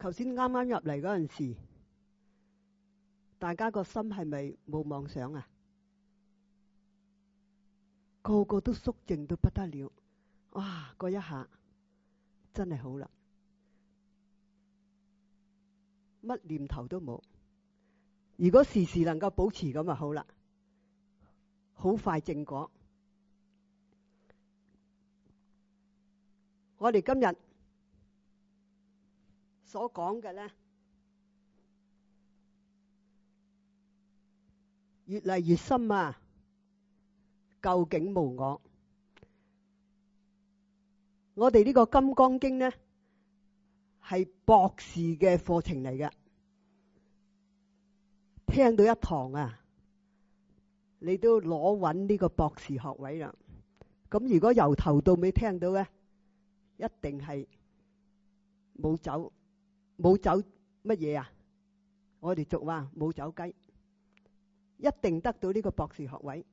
頭先啱啱入嚟嗰陣時，大家個心係咪冇妄想啊？個個都肅靜到不得了，哇！嗰一下真係好啦，乜念頭都冇。如果時時能夠保持咁就好啦，好快正果。我哋今日所講嘅呢，越嚟越深啊！究竟無我。我哋呢個《金剛經》呢，係博士嘅課程嚟嘅。聽到一堂啊，你都攞穩呢個博士學位啦。咁如果由頭到尾聽到呢，一定係冇走乜嘢啊？我哋俗話冇走雞，一定得到呢個博士學位。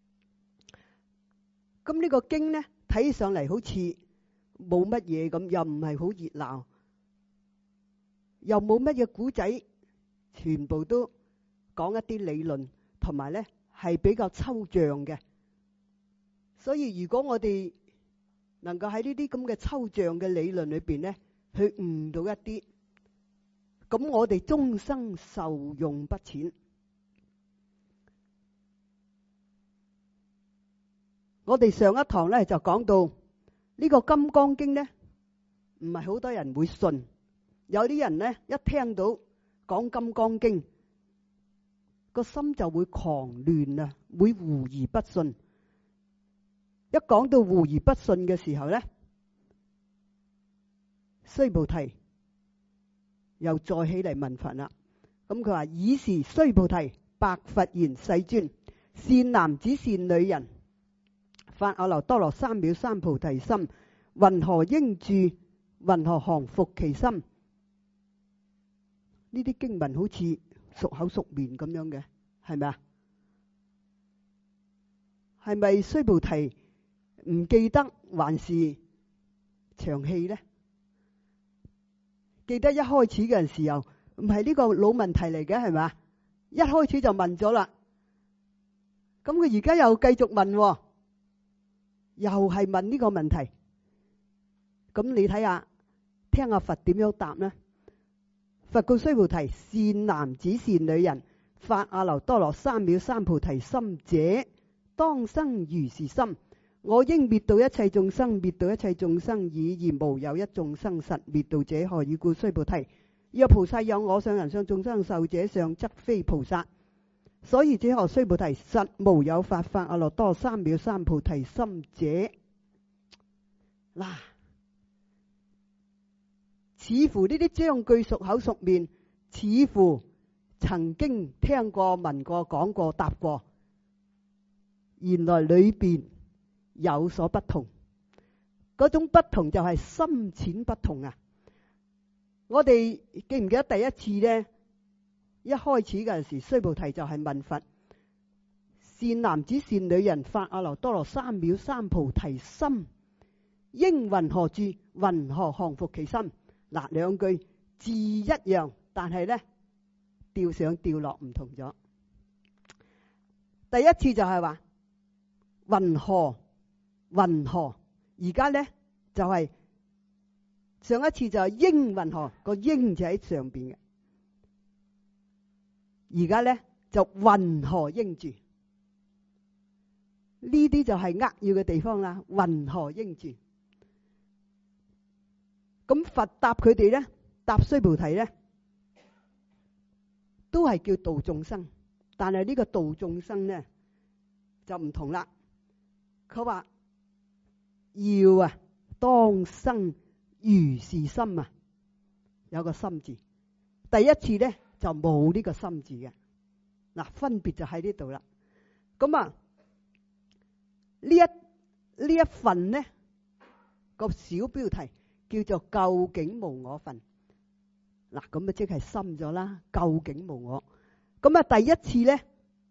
咁呢個經呢，睇上嚟好似冇乜嘢咁，又唔係好熱鬧，又冇乜嘢古仔，全部都講一啲理論，同埋呢係比較抽象嘅。所以如果我哋能夠喺呢啲咁嘅抽象嘅理論裏邊呢，去悟到一啲，咁我哋終生受用不淺。我哋上一堂呢就講到呢個《金剛經》呢，唔係好多人會信，有啲人呢一聽到講《金剛經》，個心就會狂亂啊，會狐疑不信。一講到狐疑不信嘅時候呢，須菩提又再起嚟問佛啦。咁佢話：爾時須菩提白佛言：世尊，善男子善女人發阿耨多羅三藐三菩提心，云何應住？云何降伏其心？呢啲經文好似熟口熟面咁樣嘅，係咪啊？係咪須菩提唔記得還是長氣呢？記得一開始嘅時候唔係呢個老問題嚟嘅，係咪啊？一開始就問咗啦，咁佢而家又繼續問喎，又係問呢個問題。咁你睇下，聽下佛點樣答呢？佛告須菩提：善男子善女人發阿耨多羅三藐三菩提心者，當生如是心。我應滅度一切眾生，滅度一切眾生已，而無有一眾生實滅度者，何以故？須菩提，若菩薩有我相、人相、眾生壽者相，則非菩薩。所以者何？須菩提，實無有法發阿耨多羅三藐三菩提心者。嗱，似乎呢啲章句熟口熟面，似乎曾經聽過、聞過、講過、答過，原來裏邊有所不同。嗰種不同就係深淺不同啊！我哋記唔記得第一次呢？一開始嗰陣時，須菩提就係問佛：善男子善女人發阿耨多羅三藐三菩提心，應云何住？云何降伏其心？嗱，兩句字一樣，但係呢，調上調落唔同咗。第一次就係話云何，而家呢，就係、上一次就係應云何，個應就喺上邊嘅，而家呢，就云何應住。呢啲就係扼要嘅地方啦。云何應住？咁佛答佢哋呢，答須菩提呢，都係叫度眾生，但係呢個度眾生呢，就唔同啦。佢話要啊，當生如是心啊，有個心字。第一次呢，就冇呢個心字嘅。嗱，分別就喺呢度啦。咁啊，呢一份呢個小標題叫做究竟無我分。嗱，咁啊即係深咗啦，究竟無我。咁啊第一次呢，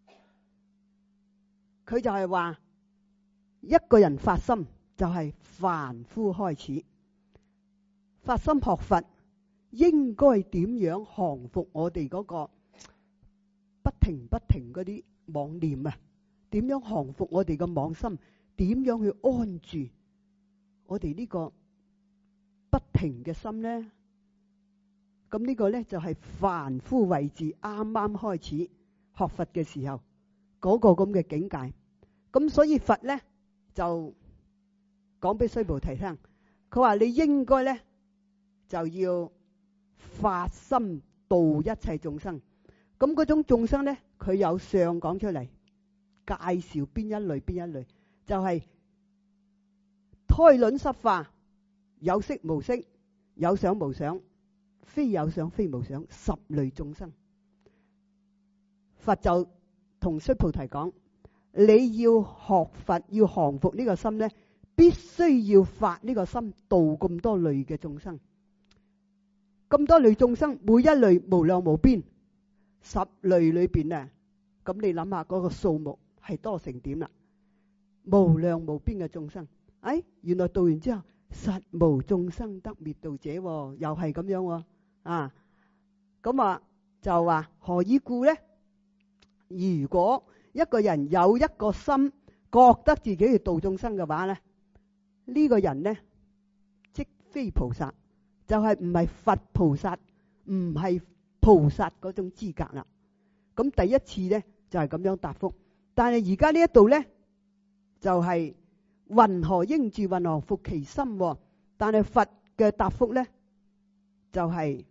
佢就係話一個人發心就係凡夫開始，發心學佛應該點樣降服我哋嗰個不停嗰啲妄念啊？點樣降服我哋嘅妄心？點樣去安住我哋呢個不停嘅心呢？咁呢個呢，就係凡夫位置啱啱開始學佛嘅時候嗰個咁嘅境界。咁所以佛呢，就講俾須菩提聽，佢話你應該呢，就要發心度一切眾生。咁嗰種眾生呢，佢有相講出嚟，介紹邊一類，就係胎卵濕化，有色無色，有想無想，非有想非無想，10類眾生。佛就同須菩提講，你要學佛，要降服呢個心呢，必須要發呢個心度咁多類嘅眾生。咁多類眾生，每一類無量無邊，10類裏邊啊，咁你諗下嗰個數目係多成點啦？無量無邊嘅眾生，原來度完之後，實無眾生得滅度者，又係咁樣啊！咁啊就話何以故呢？如果一個人有一個心，覺得自己係度眾生嘅話呢，呢個人呢，即非菩薩，就係唔係佛菩薩，唔係菩薩嗰種資格啦。咁第一次呢，就係咁樣答覆，但係而家呢一度呢，就係云何應住，云何降伏其心。但係佛嘅答覆呢，就係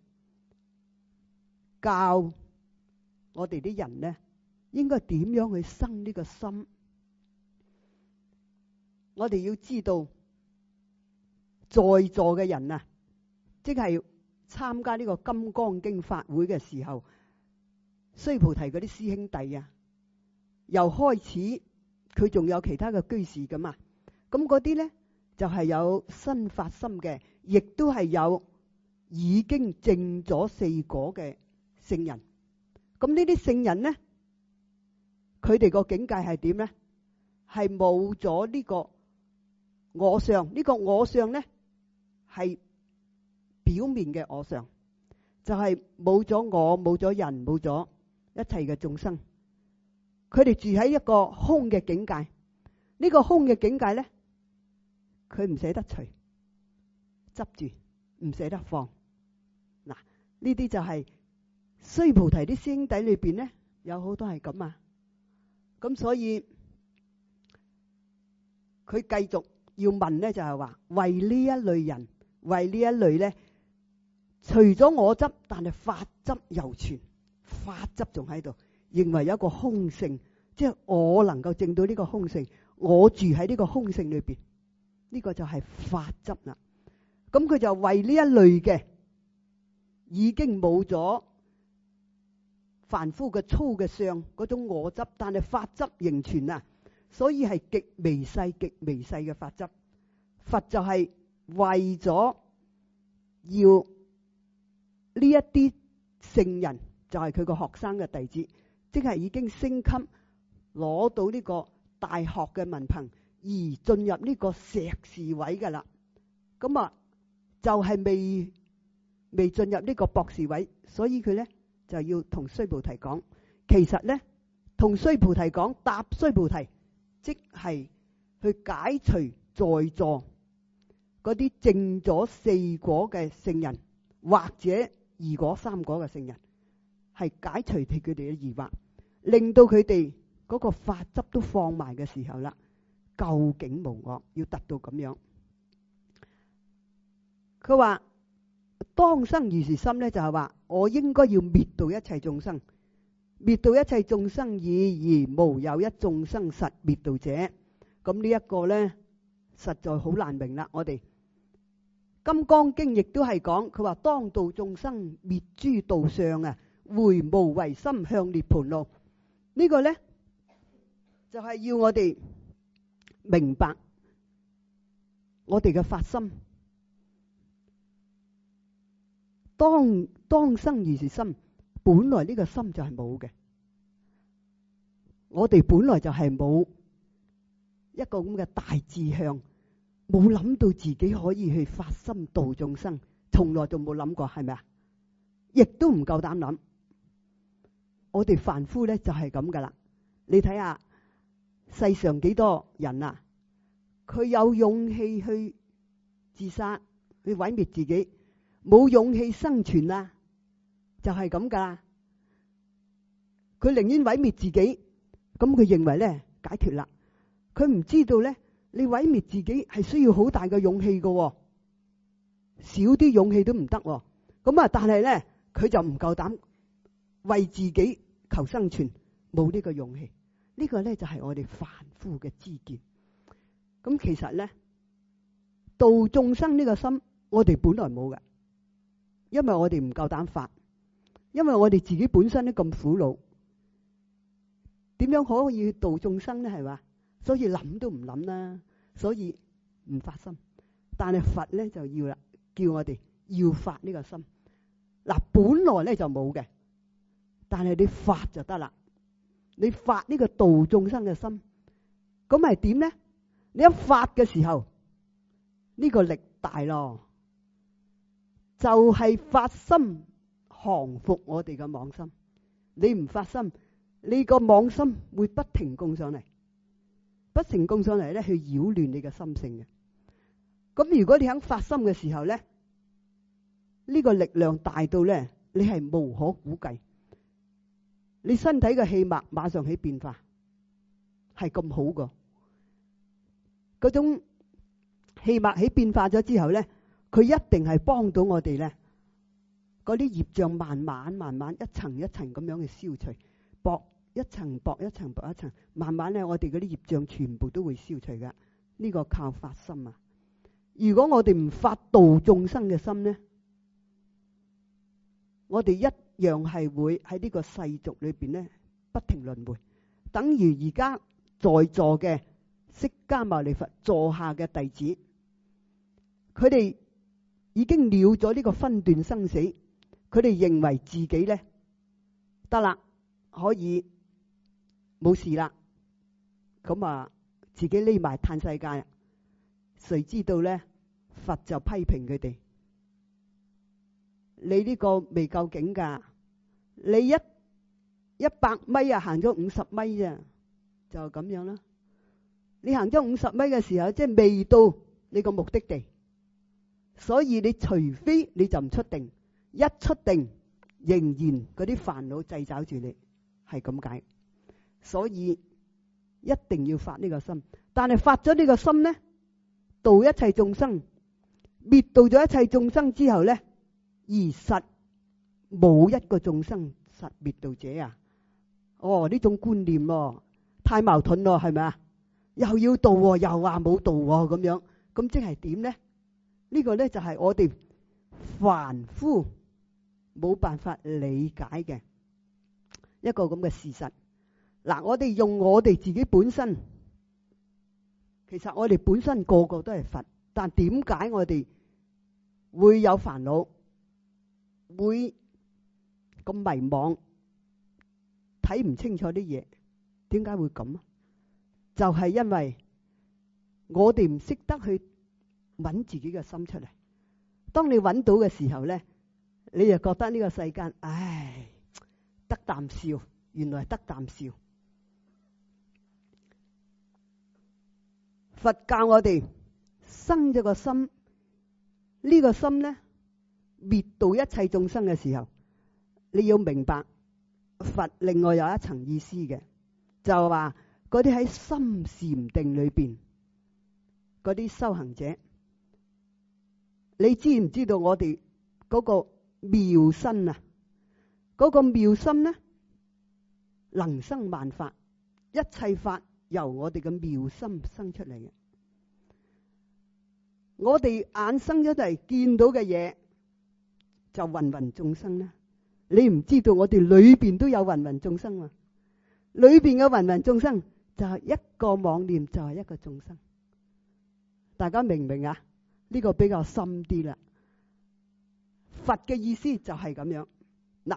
教我哋啲人呢，應該點樣去生呢個心。我哋要知道，在座嘅人啊，即係參加呢個金剛經法會嘅時候，須菩提嗰啲師兄弟啊，由開始佢仲有其他嘅居士噶嘛，咁嗰啲呢，就係有新發心嘅，亦都係有已經證咗4果嘅聖人。咁呢啲聖人呢，佢哋個境界係點呢？係冇咗呢個我相，呢個我相呢，係表面嘅我相，就係冇咗我，冇咗人，冇咗一切嘅眾生。佢哋住喺一個空嘅境界，呢個空嘅境界呢，佢唔捨得除，執住，唔捨得放。嗱，呢啲就係須菩提啲師兄弟裏邊呢，有好多係咁啊。咁所以佢繼續要問呢，就係話為呢一類人，為呢一類呢，除咗我執，但係法執猶存，法執仲喺度，認為有一個空性，即係我能夠證到呢個空性，我住喺呢個空性裏邊，呢個就係法執啦。咁佢就為呢一類嘅已經冇咗凡夫嘅粗嘅相嗰種我執，但係法執仍存啊，所以係極微細嘅法執。佛就係為咗要呢一啲聖人，就係佢個學生嘅弟子，即係已經升級攞到呢個大學嘅文憑而進入呢個碩士位噶啦。咁啊就係未進入呢個博士位，所以佢呢就要同須菩提講，其實呢同須菩提講，答須菩提，即係去解除在座嗰啲證咗4果嘅聖人，或者2果3果嘅聖人，係解除佢哋嘅疑惑，令到佢哋嗰個法執都放埋嘅時候啦，究竟無我，要達到咁樣。佢話當生如是心呢，就係話我應該要滅度一切眾生，滅度一切眾生已，而無有一眾生實滅度者。咁呢一個呢，實在好難明啦。我哋金剛經亦都係講，佢話當度眾生滅諸道相啊，回無為心向涅槃路。呢個呢，就係要我哋明白我哋嘅發心。當生如是心，本來呢個心就係冇嘅。我哋本來就係冇一個咁嘅大志向，冇諗到自己可以去發心度眾生，從來就冇諗過，係咪啊？ 亦都唔夠膽諗。我哋凡夫咧就係咁噶啦。你睇下世上幾多人啊，佢有勇氣去自殺，去毀滅自己，冇勇氣生存啊，就係咁噶啦。佢寧願毀滅自己，咁佢認為咧解脫啦。佢唔知道咧，你毀滅自己係需要好大嘅勇氣噶，少啲勇氣都唔得。咁啊，但係咧佢就唔夠膽為自己求生存，冇呢個勇氣。呢個咧就係我哋凡夫嘅知見。咁其實咧，度眾生呢個心，我哋本來冇嘅，因為我哋唔夠膽發，因為我哋自己本身都咁苦惱，點樣可以度眾生呢？係嘛？所以諗都唔諗啦，所以唔發心。但係佛咧就要啦，叫我哋要發呢個心。嗱，本來咧就冇嘅，但係你發就得啦。你發呢個度眾生嘅心，咁係點呢？你一發嘅時候，呢個力大咯，就係發心降服我哋嘅妄心。你唔發心，你個妄心會不停供上嚟，不停供上嚟咧，去擾亂你嘅心性嘅。咁如果你肯發心嘅時候咧，呢個力量大到咧，你係無可估計。你身體嘅氣脈馬上起變化，係咁好噶。嗰種氣脈起變化咗之後咧，佢一定係幫到我哋咧。嗰啲業障慢慢一層一層咁樣去消除，薄一層薄一層薄一層，慢慢咧我哋嗰啲業障全部都會消除噶。呢個靠發心啊！如果我哋唔發度眾生嘅心咧，我哋一樣係會喺呢個世俗裏邊咧不停輪迴，等於而家在座嘅釋迦牟尼佛座下嘅弟子，佢哋已經了咗呢個分段生死，佢哋認為自己咧得啦，可以冇事啦，咁啊自己匿埋嘆世界。誰知道咧，佛就批評佢哋：你呢個未夠境噶，你100米啊，行咗50米啫，就咁樣啦。你行咗50米嘅時候，即係未到你個目的地，所以你除非你就唔出定，一出定仍然嗰啲煩惱掣肘住你，係咁解。所以一定要發呢個心，但係發咗呢個心呢，度一切眾生，滅度咗一切眾生之後呢，而實冇一個眾生實滅度者啊！哦，呢種觀念太矛盾咯，係咪啊？又要度又話冇度咁樣，咁即係點呢？呢個呢就係我哋凡夫冇辦法理解嘅一個咁嘅事實。嗱，我哋用我哋自己本身，其實我哋本身個個都係佛，但點解我哋會有煩惱，會咁迷惘，睇唔清楚啲嘢？點解會咁啊？就係因為我哋唔識得去揾自己嘅心出嚟。當你揾到嘅時候咧，你就覺得呢個世間，唉，得啖笑，原來係得啖笑。佛教我哋生咗個心，呢個心咧滅度一切眾生嘅時候，你要明白佛另外有一層意思嘅，就係話嗰啲喺心禪定裏邊嗰啲修行者，你知唔知道我哋嗰個妙身啊？嗰個妙心咧，能生萬法，一切法由我哋嘅妙心生出嚟嘅。我哋眼生咗嚟見到嘅嘢，就芸芸眾生啦。你唔知道我哋裏邊都有芸芸眾生啊！裏邊嘅芸芸眾生就係一個妄念，就係一個眾生。大家明唔明啊？呢個比較深啲啦。佛嘅意思就係咁樣。嗱，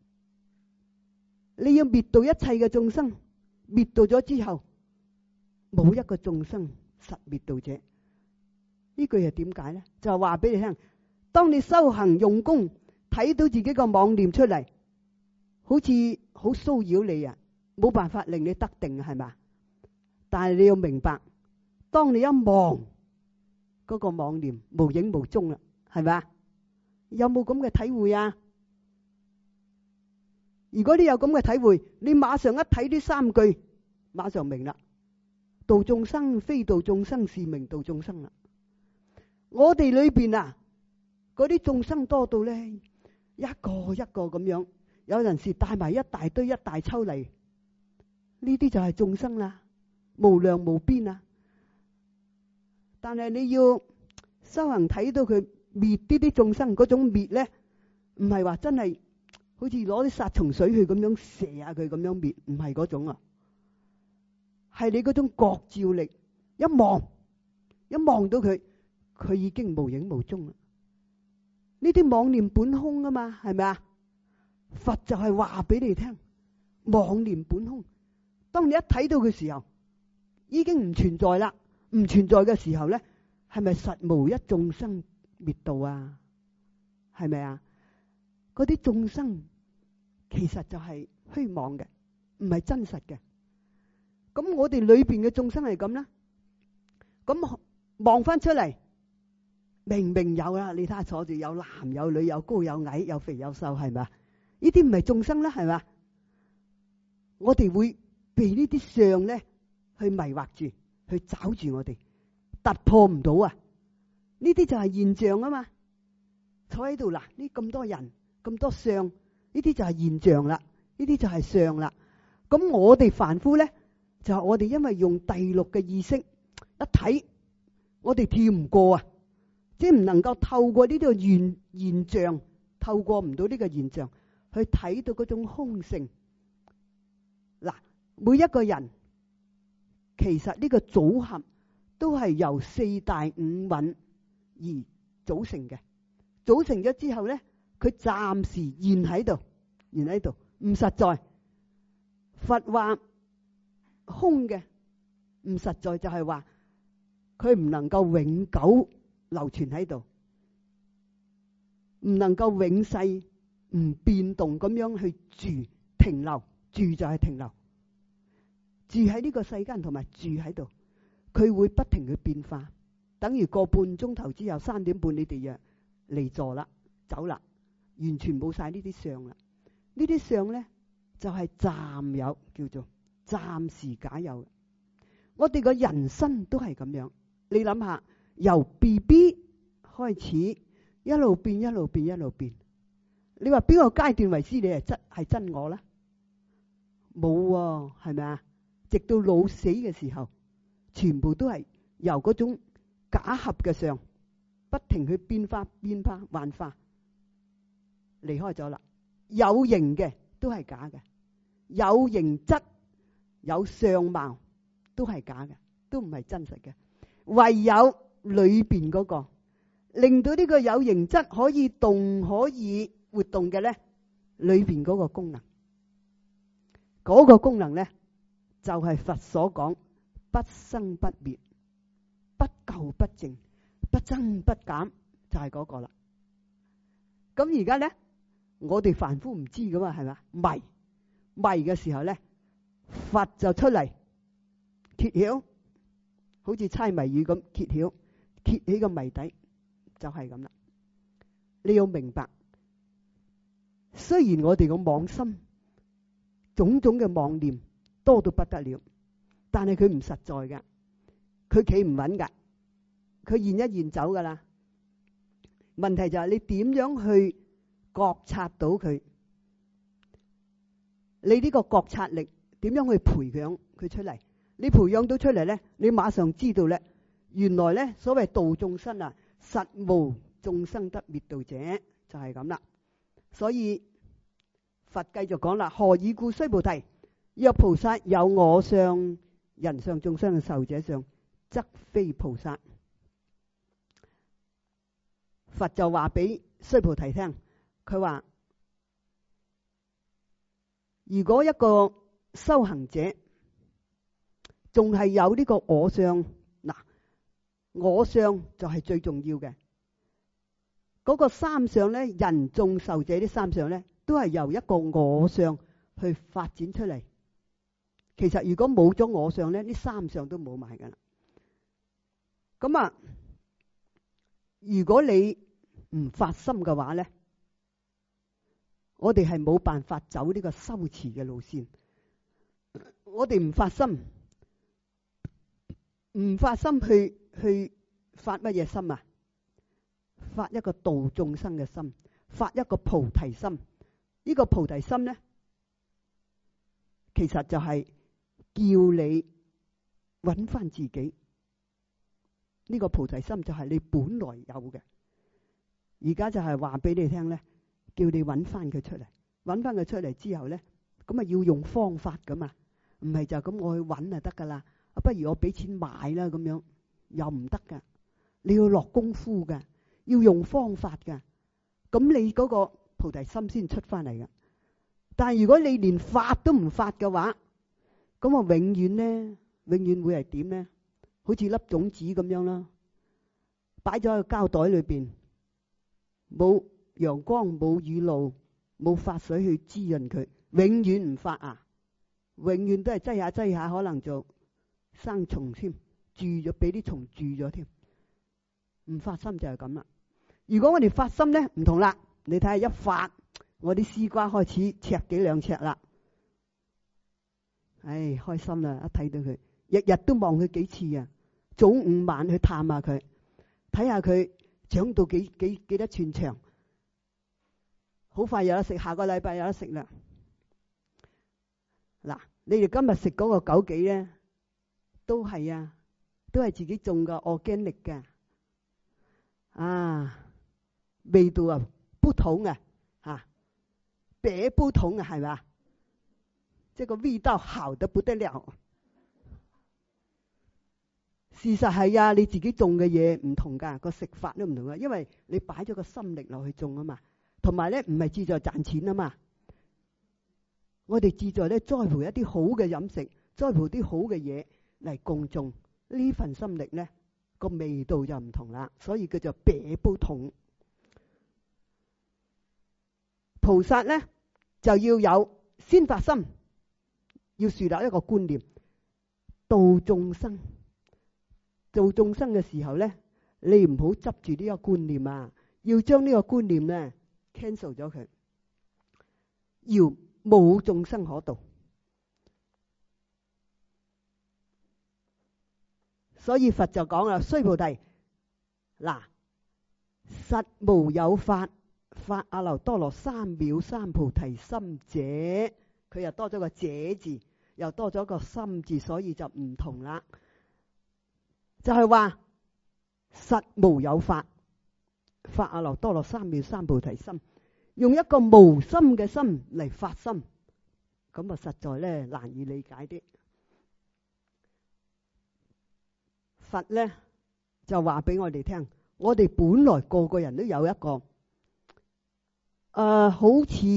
你要滅度一切嘅眾生，滅度咗之後，冇一個眾生實滅度者。呢句係點解呢？就係話俾你聽，當你修行用功睇到自己個妄念出嚟，好似好騷擾你啊，冇辦法令你得定，係咪？但係你要明白，當你一望嗰個妄念無影無蹤啦，係咪？有冇咁嘅體會啊？如果你有咁嘅體會，你馬上一睇呢三句，馬上明啦。度眾生非度眾生，是名度眾生啦。我哋裏邊啊，嗰啲眾生多到咧，一個一個咁樣，有陣時帶埋一大堆一大抽嚟，呢啲就係眾生啦，無量無邊啊！但係你要修行睇到佢滅呢啲眾生，嗰種滅咧，唔係話真係好似攞啲殺蟲水去咁樣射下佢咁樣滅，唔係嗰種啊，係你嗰種覺照力，一望到佢，佢已經無影無蹤啦。呢啲妄念本空啊嘛，係咪啊？佛就係話俾你聽，妄念本空。當你一睇到嘅時候，已經唔存在啦。唔存在嘅時候咧，係咪實無一眾生滅度啊？係咪啊？嗰啲眾生其實就係虛妄嘅，唔係真實嘅。咁我哋裏邊嘅眾生係咁啦，咁望翻出嚟，明明有啦，你睇下坐住有男有女，有高有矮，有肥有瘦，係咪啊？呢啲唔係眾生啦，係咪？我哋會被呢啲相咧去迷惑住，去找住我哋，突破唔到啊！呢啲就係現象啊嘛。坐喺度嗱，呢咁多人咁多相，呢啲就係現象啦，呢啲就係相啦。咁我哋凡夫咧，就係我哋因為用第六嘅意識一睇，我哋跳唔過啊，即係唔能夠透過呢個現象，透過唔到呢個現象去睇到嗰種空性。嗱，每一個人其實呢個組合都係由四大五蘊而組成嘅。組成咗之後咧，佢暫時現喺度，唔實在。佛話空嘅唔實在，就係話佢唔能夠永久流傳喺度，唔能夠永世唔變動咁樣去住停留。住就係停留，住喺呢個世間同埋住喺度，佢會不停去變化。等於個半鐘頭之後3點半你哋又離座啦，走啦，完全冇晒呢啲相啦。呢啲相咧就係暫有，叫做暫時假有。我哋個人生都係咁樣，你諗下，由 BB 開始一路變，一路變，一路變。你話邊個階段為之你係真我啦？冇喎，係咪啊？直到老死嘅時候，全部都係由嗰種假合嘅相不停去變化、幻化，離開咗啦。有形嘅都係假嘅，有形質有相貌都係假嘅，都唔係真實嘅。唯有裏邊嗰個令到呢個有形質可以動、可以活動嘅咧，裏邊嗰個功能。嗰個功能咧，就係佛所講不生不滅、不垢不淨、不增不減，就係嗰個啦。咁而家咧，我哋凡夫唔知噶嘛，係咪？迷嘅時候咧，佛就出嚟揭曉，好似猜謎語咁揭曉，揭起個謎底，就係咁啦。你要明白，雖然我哋個妄心種種嘅妄念多到不得了，但係佢唔實在噶，佢企唔穩噶，佢現一現走噶啦。問題就係你點樣去覺察到佢？你呢個覺察力點樣去培養佢出嚟？你培養到出嚟咧，你馬上知道咧，原來咧所謂度眾生啊，實無眾生得滅度者，就係咁啦。所以佛繼續講啦，何以故？須菩提，若菩薩有我相、人相、眾生嘅壽者相，則非菩薩。佛就話俾須菩提聽，佢話如果一個修行者仲係有呢個我相，嗱，我相就係最重要嘅。 嗰個三相咧，人眾壽者啲三相咧，都係由一個我相去發展出嚟。其實如果冇咗我相咧，呢三相都冇埋噶啦。咁啊，如果你唔發心嘅話咧，我哋係冇辦法走呢個修持嘅路線。我哋唔發心，唔發心去發乜嘢心啊？發一個度眾生嘅心，發一個菩提心。呢個菩提心咧，其實就係叫你揾翻自己。呢個菩提心就係你本來有嘅，而家就係話俾你聽咧，叫你揾翻佢出嚟。揾翻佢出嚟之後咧，咁啊要用方法噶嘛，唔係就咁我去揾就得噶啦。不如我俾錢買啦，咁樣又唔得噶。你要落功夫噶，要用方法噶，咁你嗰個菩提心先出翻嚟噶。但係如果你連發都唔發嘅話，咁我永遠會係點咧？好似粒種子咁樣啦，擺咗喺個膠袋裏邊，冇陽光、冇雨露、冇發水去滋潤佢，永遠唔發啊！永遠都係擠下，可能就生蟲添，住咗俾啲蟲住咗添。唔發心就係咁啦。如果我哋發心咧，唔同啦。你睇下一發，我啲絲瓜開始赤幾兩尺啦。唉，開心啦！一睇到佢，日日都望佢幾次啊！早午晚去探下佢，睇下佢長到幾多寸長。好快有得食，下個禮拜有得食啦。嗱，你哋今日食嗰個枸杞咧，都係啊，都係自己種嘅organic嘅。啊，味道啊不同啊，別不同啊，係咪？這個味道好得不得了。事實係啊，你自己種嘅嘢唔同噶，個食法都唔同啊，因為你擺咗個心力落去種啊嘛，同埋咧唔係志在賺錢啊嘛。我哋志在咧栽培一啲好嘅飲食，栽培啲好嘅嘢嚟共種，呢份心力咧個味道就唔同啦，所以叫做別不同。菩薩咧就要有先發心，要樹立一個觀念，度眾生。做眾生嘅時候咧，你唔好執住呢個觀念啊，要將呢個觀念咧 cancel 咗佢，要冇眾生可度。所以佛就講啦，須菩提，嗱，實無有法，發阿耨多羅三藐三菩提心者，佢又多咗個者字，又多咗個心字，所以就唔同啦。就係話實無有法，發阿耨多羅三藐三菩提心，用一個無心嘅心嚟發心，咁啊實在咧難以理解啲。佛咧就話俾我哋聽，我哋本來個個人都有一個好似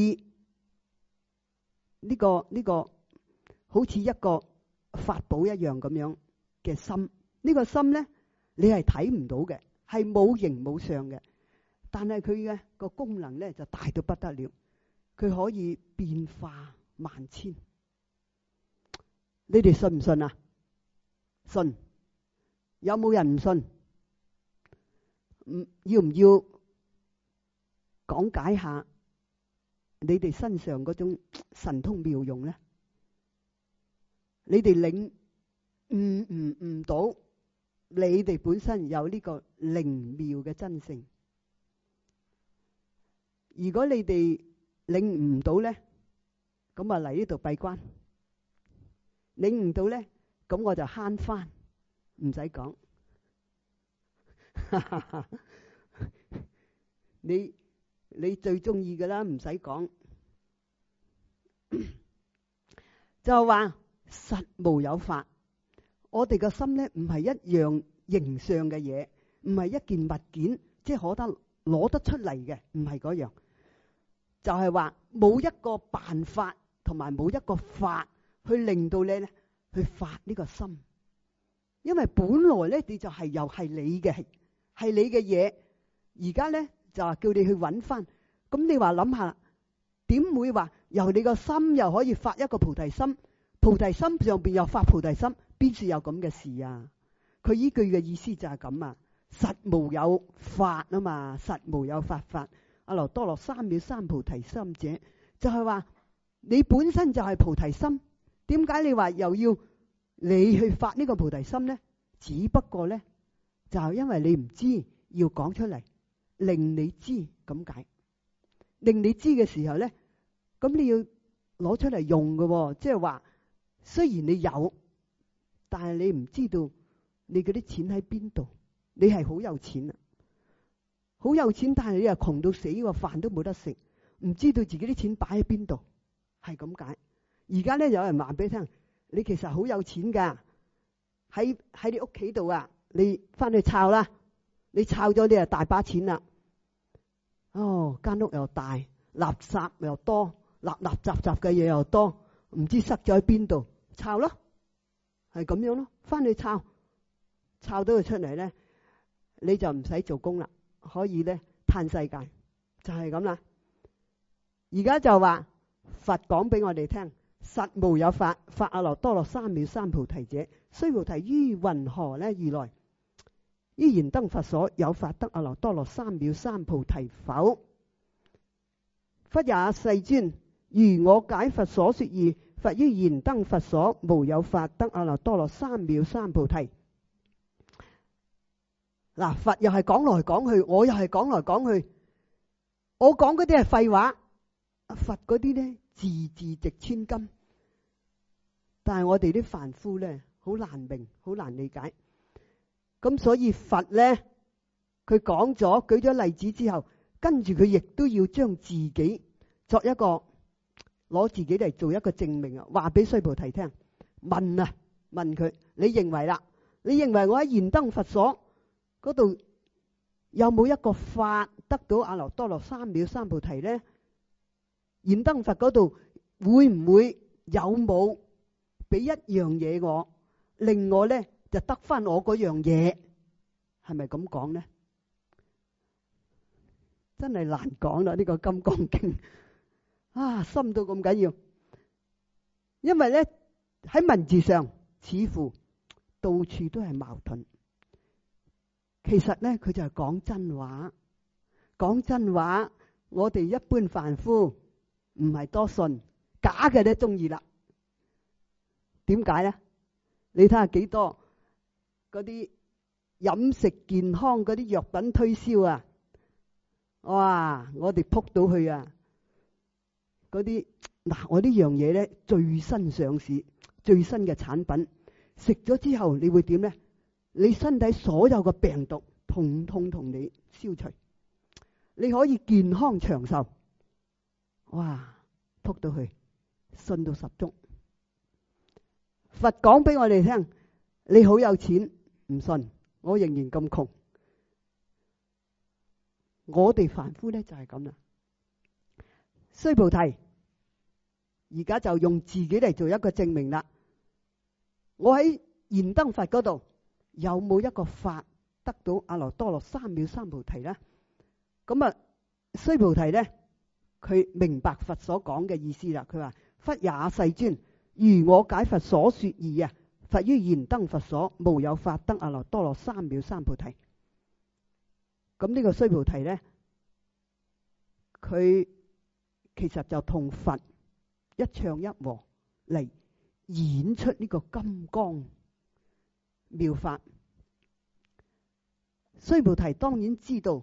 呢個好似一個法寶一樣咁樣嘅心。呢個心咧，你係睇唔到嘅，係冇形冇相嘅，但係佢嘅個功能咧就大到不得了，佢可以變化萬千。你哋信唔信啊？信。有冇人唔信？要唔要講解下你哋身上嗰種神通妙用咧？你哋領悟到？你哋本身有呢個靈妙嘅真性，如果你哋領悟唔到咧，咁啊嚟呢度閉關；領悟到咧，咁我就慳翻，唔使講。你最中意噶啦，唔使講。就話實無有法。我哋個心咧唔係一樣形象嘅嘢，唔係一件物件，即係可得攞得出嚟嘅，唔係嗰樣。就係話冇一個辦法同埋冇一個法去令到你咧去發呢個心，因為本來咧你就係又係你嘅，係你嘅嘢。而家咧就話叫你去揾翻。咁你話諗下，點會話由你個心又可以發一個菩提心？菩提心上邊又發菩提心，邊處有咁嘅事啊？佢依句嘅意思就係咁啊，實無有法啊嘛，實無有法法。阿耨多羅三藐三菩提心者，就係話你本身就係菩提心，點解你話又要你去發呢個菩提心呢？只不過呢，就係因為你唔知，要講出嚟令你知咁解。令你知嘅時候呢，咁你要攞出嚟用嘅，即係話雖然你有，但係你唔知道你嗰啲錢喺邊度。你係好有錢啊，好有錢，但係你又窮到死，個飯都冇得食，唔知道自己啲錢擺喺邊度，係咁解。而家呢，有人話俾你聽，你其實好有錢噶，喺你屋企度啊，你翻去抄啦，你抄咗你就大把錢啦。哦，間屋又大，垃圾又多，垃雜嘅嘢又多，唔知塞咗喺邊度，抄咯，係咁樣咯，翻去抄到佢出嚟咧，你就唔使做工啦，可以咧嘆世界，就係咁啦。而家就話佛講俾我哋聽，實無有法，發阿耨多羅三藐三菩提者，須菩提於云何呢？如來於燃燈佛所有法得阿耨多羅三藐三菩提否？忽也世尊，如我解佛所說義，佛於燃燈佛所無有法得阿耨多羅三藐三菩提。嗱，佛又係講來講去，我又係講來講去，我講嗰啲係廢話，佛嗰啲呢字字值千金，但係我哋啲凡夫呢好難明，好難理解。咁所以佛呢，佢講咗舉咗例子之後，跟住佢亦都要將自己作一個攞自己嚟做一個證明啊，話俾須菩提聽。問佢，你認為啦？你認為我喺燃燈佛所嗰度有冇一個法得到阿耨多羅三藐三菩提呢？燃燈佛嗰度會唔會有冇俾一樣嘢我，令我呢就得翻我嗰樣嘢？係咪咁講呢？真係難講啦！呢個金剛經啊，深到咁緊要，因為呢喺文字上似乎到處都係矛盾。其實呢，佢就係講真話，講真話。我哋一般凡夫唔係多信，假嘅都中意啦。點解呢？你睇下幾多嗰啲飲食健康嗰啲藥品推銷啊！哇！我哋撲到去啊！嗰啲嗱，我呢樣嘢咧最新上市、最新嘅產品，食咗之後你會點呢？你身體所有嘅病毒統統同你消除，你可以健康長壽。哇！撲到去，信到十足。佛講俾我哋聽，你好有錢，唔信，我仍然咁窮。我哋凡夫咧就係咁啦。須菩提，而家就用自己嚟做一個證明啦。我喺燃燈佛嗰度有冇一個法得到阿耨多羅三藐三菩提咧？咁啊，須菩提咧，佢明白佛所講嘅意思啦。佢話：忽也世尊，如我解佛所說義啊，佛於燃燈佛所無有法得阿耨多羅三藐三菩提。咁呢個須菩提咧，佢其實就同佛一唱一和嚟演出呢個金剛妙法。須菩提當然知道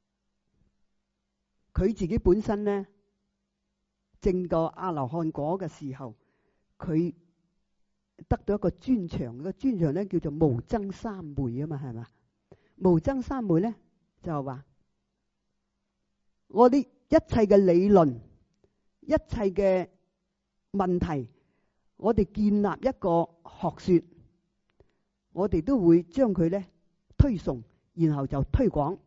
佢自己本身呢，證到阿羅漢果嘅時候，佢得到一個專長，個專長咧叫做無諍三昧啊嘛，係嘛？無諍三昧咧就係話我啲一切嘅理論、一切嘅問題，我哋建立一個學說，我哋都會將佢咧推崇，然後就推廣。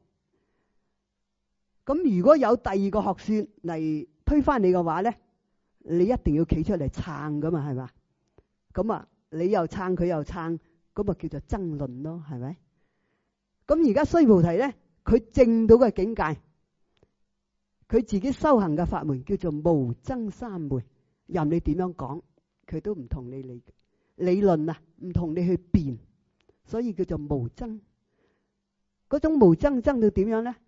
咁如果有第二個學說嚟推翻你嘅話咧，你一定要企出嚟撐噶嘛，係嘛？咁啊，你又撐佢又撐，咁啊叫做爭論咯，係咪？咁而家須菩提咧，佢證到嘅境界佢自己修行嘅法門叫做無爭三昧，任你點樣講，佢都唔同你理論啊，唔同你去辯，所以叫做無爭。嗰種無爭爭到點樣呢？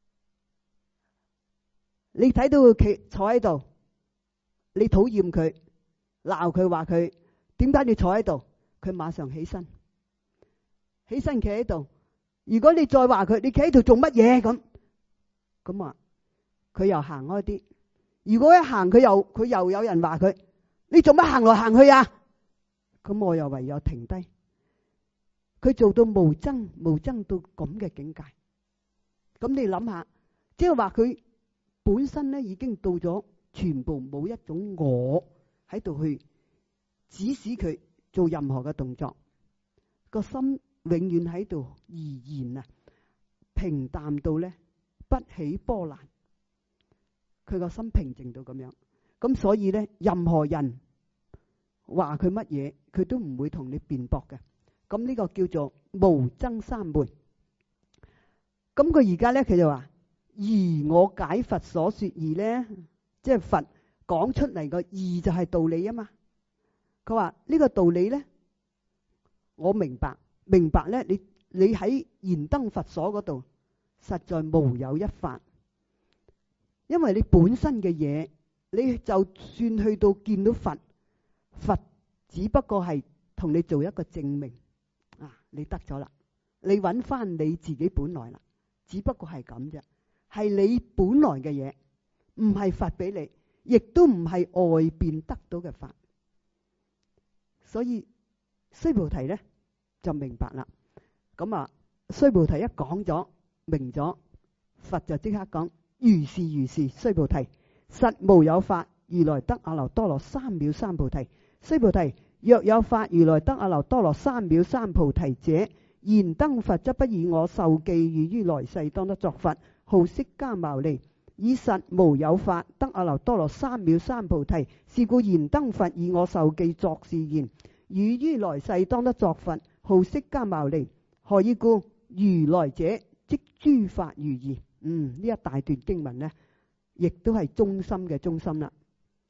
你睇到佢坐喺度，你討厭佢，鬧佢話佢，點解你坐喺度？佢馬上起身企喺度。如果你再話佢，你企喺度做乜嘢咁啊？佢又行開啲。如果一行佢又有人話佢，你做乜行來行去啊？咁我又唯有停低。佢做到無爭到咁嘅境界。咁你諗下，即係話佢本身咧已經到咗全部冇一種我喺度去指使佢做任何嘅動作，個心永遠喺度怡然啊，平淡到咧不起波瀾。佢個心平靜到咁樣，咁所以咧任何人話佢乜嘢，佢都唔會同你辯駁嘅。咁呢個叫做無爭三昧。咁佢而家咧佢就話：義我解佛所說義咧，即係佛講出嚟個義就係道理啊嘛。佢話呢個道理咧，我明白咧，你喺燃燈佛所嗰度實在無有一法，因為你本身嘅嘢，你就算去到見到佛只不過係同你做一個證明啊，你得咗啦，你揾翻你自己本來啦，只不過係咁啫，係你本來嘅嘢，唔係佛俾你，亦都唔係外邊得到嘅法。所以須菩提咧就明白啦。咁啊，須菩提一講咗明咗，佛就即刻講：如是如是，須菩提，實無有法如來得阿耨多羅三藐三菩提。須菩提，若有法如來得阿耨多羅三藐三菩提者，燃燈佛則不以我受記，汝於來世當得作佛，號釋迦牟尼。以實無有法得阿耨多羅三藐三菩提，是故燃燈佛以我受記作是言：汝於來世當得作佛，號釋迦牟尼。何以故？如來者，即諸法如義。呢一大段經文呢，亦都係中心嘅中心啦。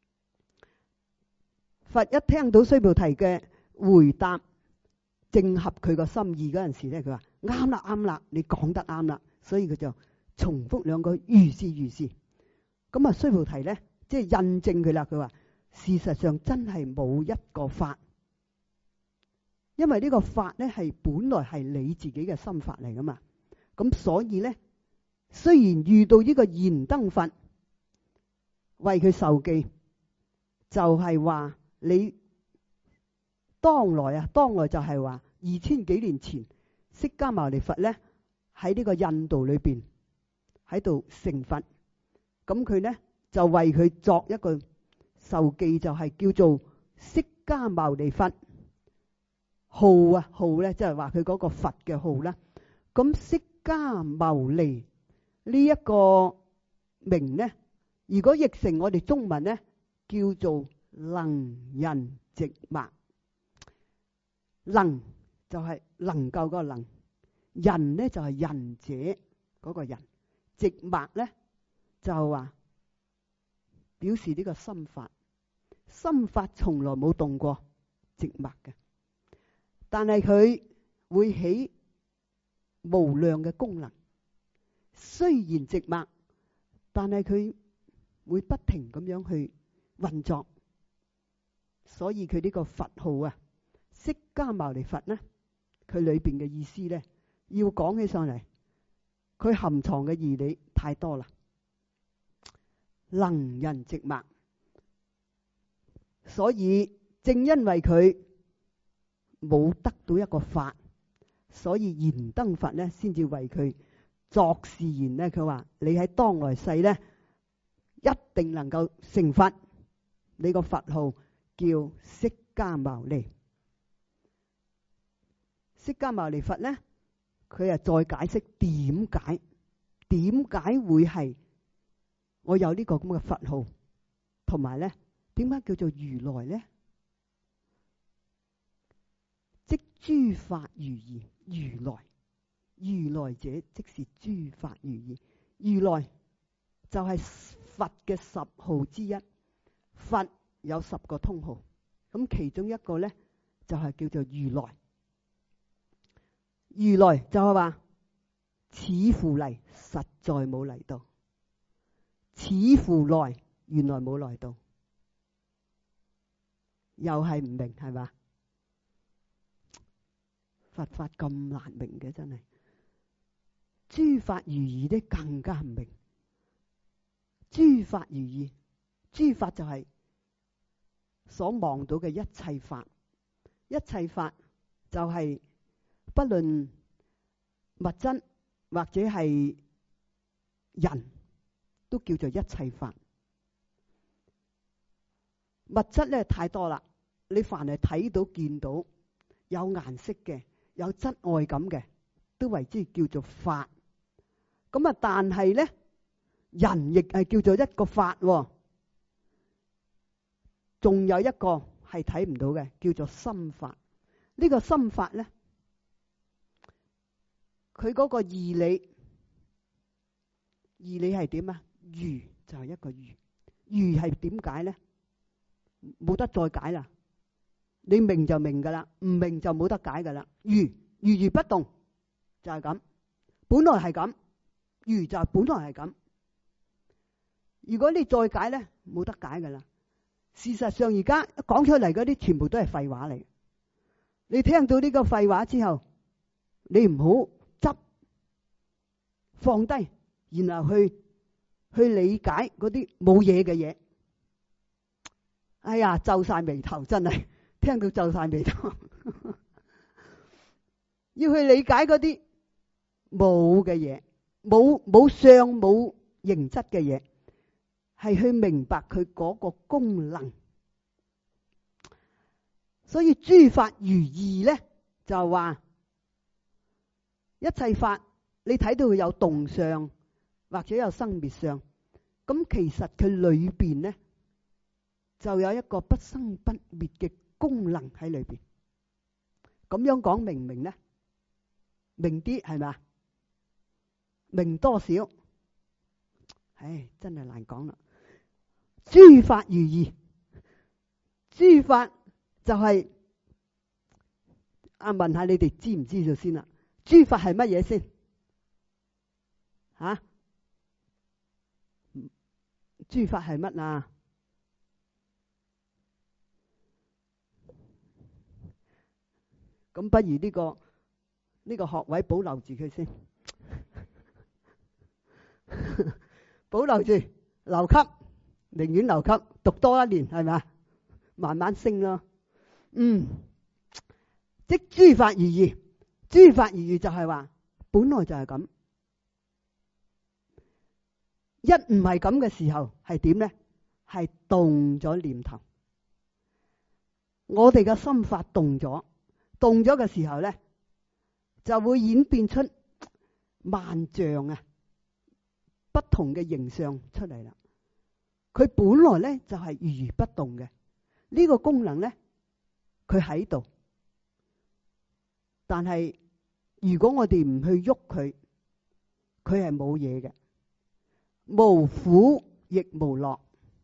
佛一聽到須菩提嘅回答，正合佢個心意嗰陣時咧，佢話啱啦，你講得啱啦，所以佢就重複兩個如是如是。咁啊，須菩提咧，即係印證佢啦。佢話事實上真係冇一個法，因為呢個法咧係本來係你自己嘅心法嚟噶嘛。咁所以咧，雖然遇到呢個燃燈佛為佢受記，就係話你當來就係話2000幾年前釋迦牟尼佛咧喺呢個印度裏邊喺度成佛，咁佢咧就為佢作一個受記，就係叫做釋迦牟尼佛號咧，即係話佢嗰個佛嘅號啦。咁釋迦牟尼呢一個名咧，如果譯成我哋中文咧，叫做能仁寂默。能就係能夠個能，仁咧就係仁者嗰個仁，寂默咧就話表示呢個心法，心法從來冇動過，寂默嘅，但係佢會起無量嘅功能。雖然寂默，但係佢會不停咁樣去運作，所以佢呢個佛號啊，釋迦牟尼佛呢，佢裏邊嘅意思呢，要講起上嚟，佢含藏嘅義理太多啦。能仁寂默，所以正因為佢冇得到一個法，所以燃燈佛呢先至為佢作是言呢。佢話你喺當來世呢，一定能夠成佛，你個佛號叫釋迦牟尼。釋迦牟尼佛呢，佢再解釋點解會係我有呢個咁嘅佛號，同埋呢點解叫做如來呢？即諸法如義，如來者即是諸法如義。如來就係佛嘅10號之一。佛有10個通號，咁其中一個咧就係叫做如來。如來就係話似乎嚟，實在冇嚟到；似乎來，原來冇來到。又係唔明係嘛？佛法咁難明嘅，真係。諸法如義的更加唔明。諸法如義，諸法就係所望到嘅一切法，一切法就係不論物質或者係人都叫做一切法。物質咧太多啦，你凡係睇到見到有顏色嘅、有質愛感嘅，都為之叫做法。咁啊，但係咧，人亦係叫做一個法，仲有一個係睇唔到嘅，叫做心法。呢個心法咧，佢嗰個義理，義理係點啊？如就係一個如，如係點解咧？冇得再解啦，你明就明噶啦，唔明就冇得解噶啦。如不動就係咁，本來係咁，如就係本來係咁。如果你再解咧，冇得解噶啦。事實上而家講出嚟嗰啲全部都係廢話嚟。你聽到呢個廢話之後，你唔好執，放低，然後去理解嗰啲冇嘢嘅嘢。哎呀，皺晒眉頭，真係聽到皺晒眉頭。要去理解嗰啲冇嘅嘢，冇相冇形質嘅嘢，係去明白佢嗰個功能。所以諸法如義咧，就話一切法你睇到佢有動相或者有生滅相，咁其實佢裏邊咧就有一個不生不滅嘅功能喺裏邊。咁樣講明唔明咧？明啲係咪？明多少？唉，真係難講啦。諸法如義，諸法就係問下你哋知唔知道先啦？諸法係乜嘢先？吓？諸法係乜啊？咁不如呢個學位保留住佢先，保留住留級，寧願留級讀多一年係咪？慢慢升咯。即諸法如義，諸法如義就係話本來就係咁，一唔係咁嘅時候係點咧？係動咗念頭，我哋嘅心法動咗嘅時候咧，就會演變出萬象啊，不同嘅形象出嚟啦。佢本來咧就係如不動嘅，呢個功能咧佢喺度，但係如果我哋唔去喐佢，佢係冇嘢嘅，無苦亦無樂。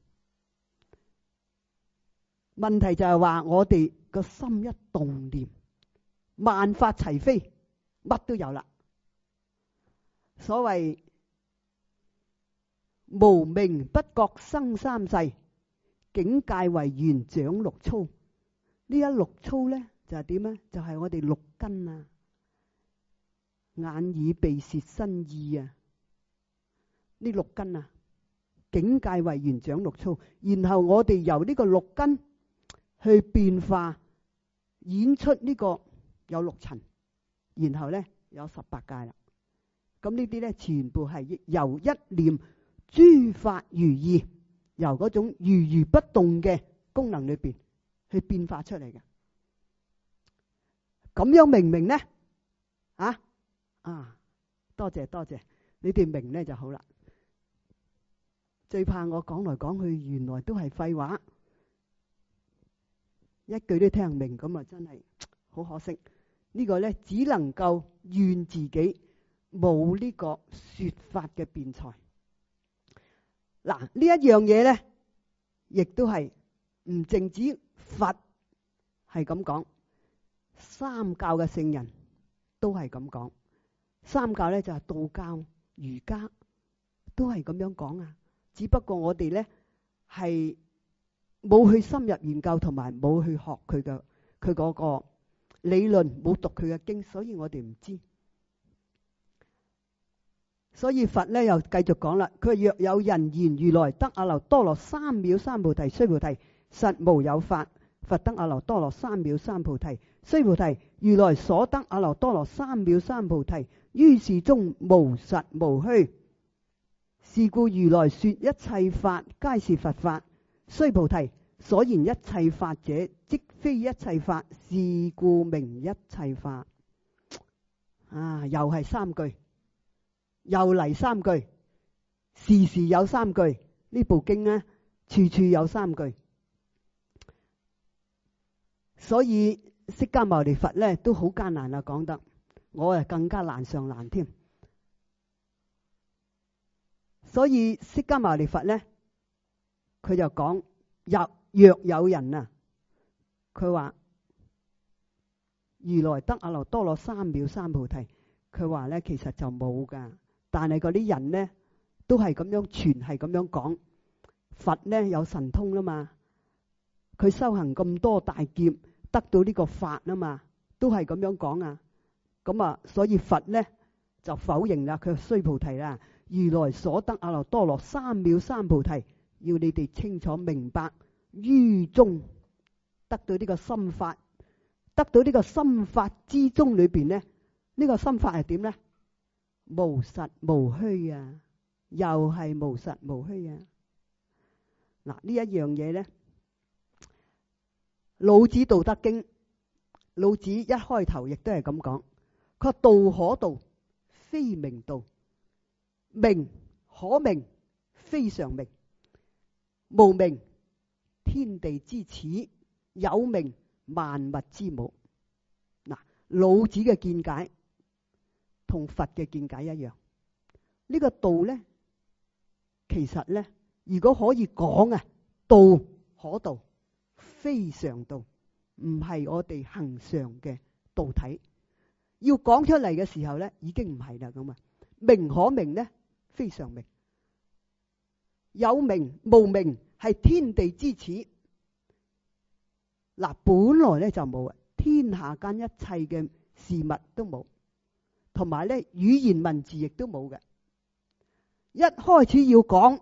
問題就係話我哋個心一動念，萬法齊飛，乜都有啦。所謂無明不覺生三世，境界為緣長六粗。呢一六粗咧就係點咧？就係我哋六根啊，眼耳鼻舌身意啊，呢六根啊，境界為緣長六粗。然後我哋由呢個六根去變化，演出呢個有六塵，然後咧有18界啦。咁呢啲咧全部係由一念諸法如義，由嗰種如不動嘅功能裏邊去變化出嚟嘅。咁樣明唔明呢？多謝，你哋明咧就好啦。最怕我講來講去，原來都係廢話。一句都聽唔明，咁啊真係好可惜。呢個咧只能夠怨自己冇呢個說法嘅辯才。 嗱，呢一樣嘢咧，亦都係唔淨止佛係咁講，三教嘅聖人都係咁講。三教咧就係道教、儒家都係咁樣講啊。只不過我哋咧係冇去深入研究，同埋冇去學佢嗰個理論，冇讀佢嘅經，所以我哋唔知。所以佛咧又繼續講啦，佢話若有人言如來得阿耨多羅三藐三菩提，須菩提，實無有法。佛得阿耨多羅三藐三菩提，須菩提，如來所得阿耨多羅三藐三菩提，於是中無實無虛。是故如來說一切法皆是佛法。須菩提，所言一切法者，即非一切法，是故名一切法。啊，又係三句，又嚟三句，時時有三句。呢部經呢，處處有三句。所以釋迦牟尼佛咧都好艱難啊，講得我更加難上難添。所以釋迦牟尼佛咧，佢就講若有人啊，佢話如來得阿耨多羅三藐三菩提，佢話咧其實就冇噶，但係嗰啲人咧都係咁樣傳，係咁樣講。佛咧有神通啦嘛，佢修行咁多大劫，得到呢個法啊嘛，都係咁樣講啊。咁啊，所以佛咧就否認啦，佢須菩提啦，如來所得阿耨多羅三藐三菩提，要你哋清楚明白，於中得到呢個心法，得到呢個心法之中裏邊咧，呢個心法係點咧？無實無虛啊，又係無實無虛啊。嗱，呢一樣嘢咧，老子道德經，老子一開頭亦都係咁講，佢話道可道，非明道；名可名，非常名。無名，天地之始；有名，萬物之母。嗱，老子嘅見解同佛嘅見解一樣。呢個道咧，其實咧，如果可以講啊，道可道，非常道，唔係我哋恆常嘅道體。要講出嚟嘅時候咧，已經唔係啦咁啊。名可名咧，非常名；有名無名，係天地之始。嗱，本來咧就冇啊，天下間一切嘅事物都冇，同埋咧語言文字亦都冇嘅。一開始要講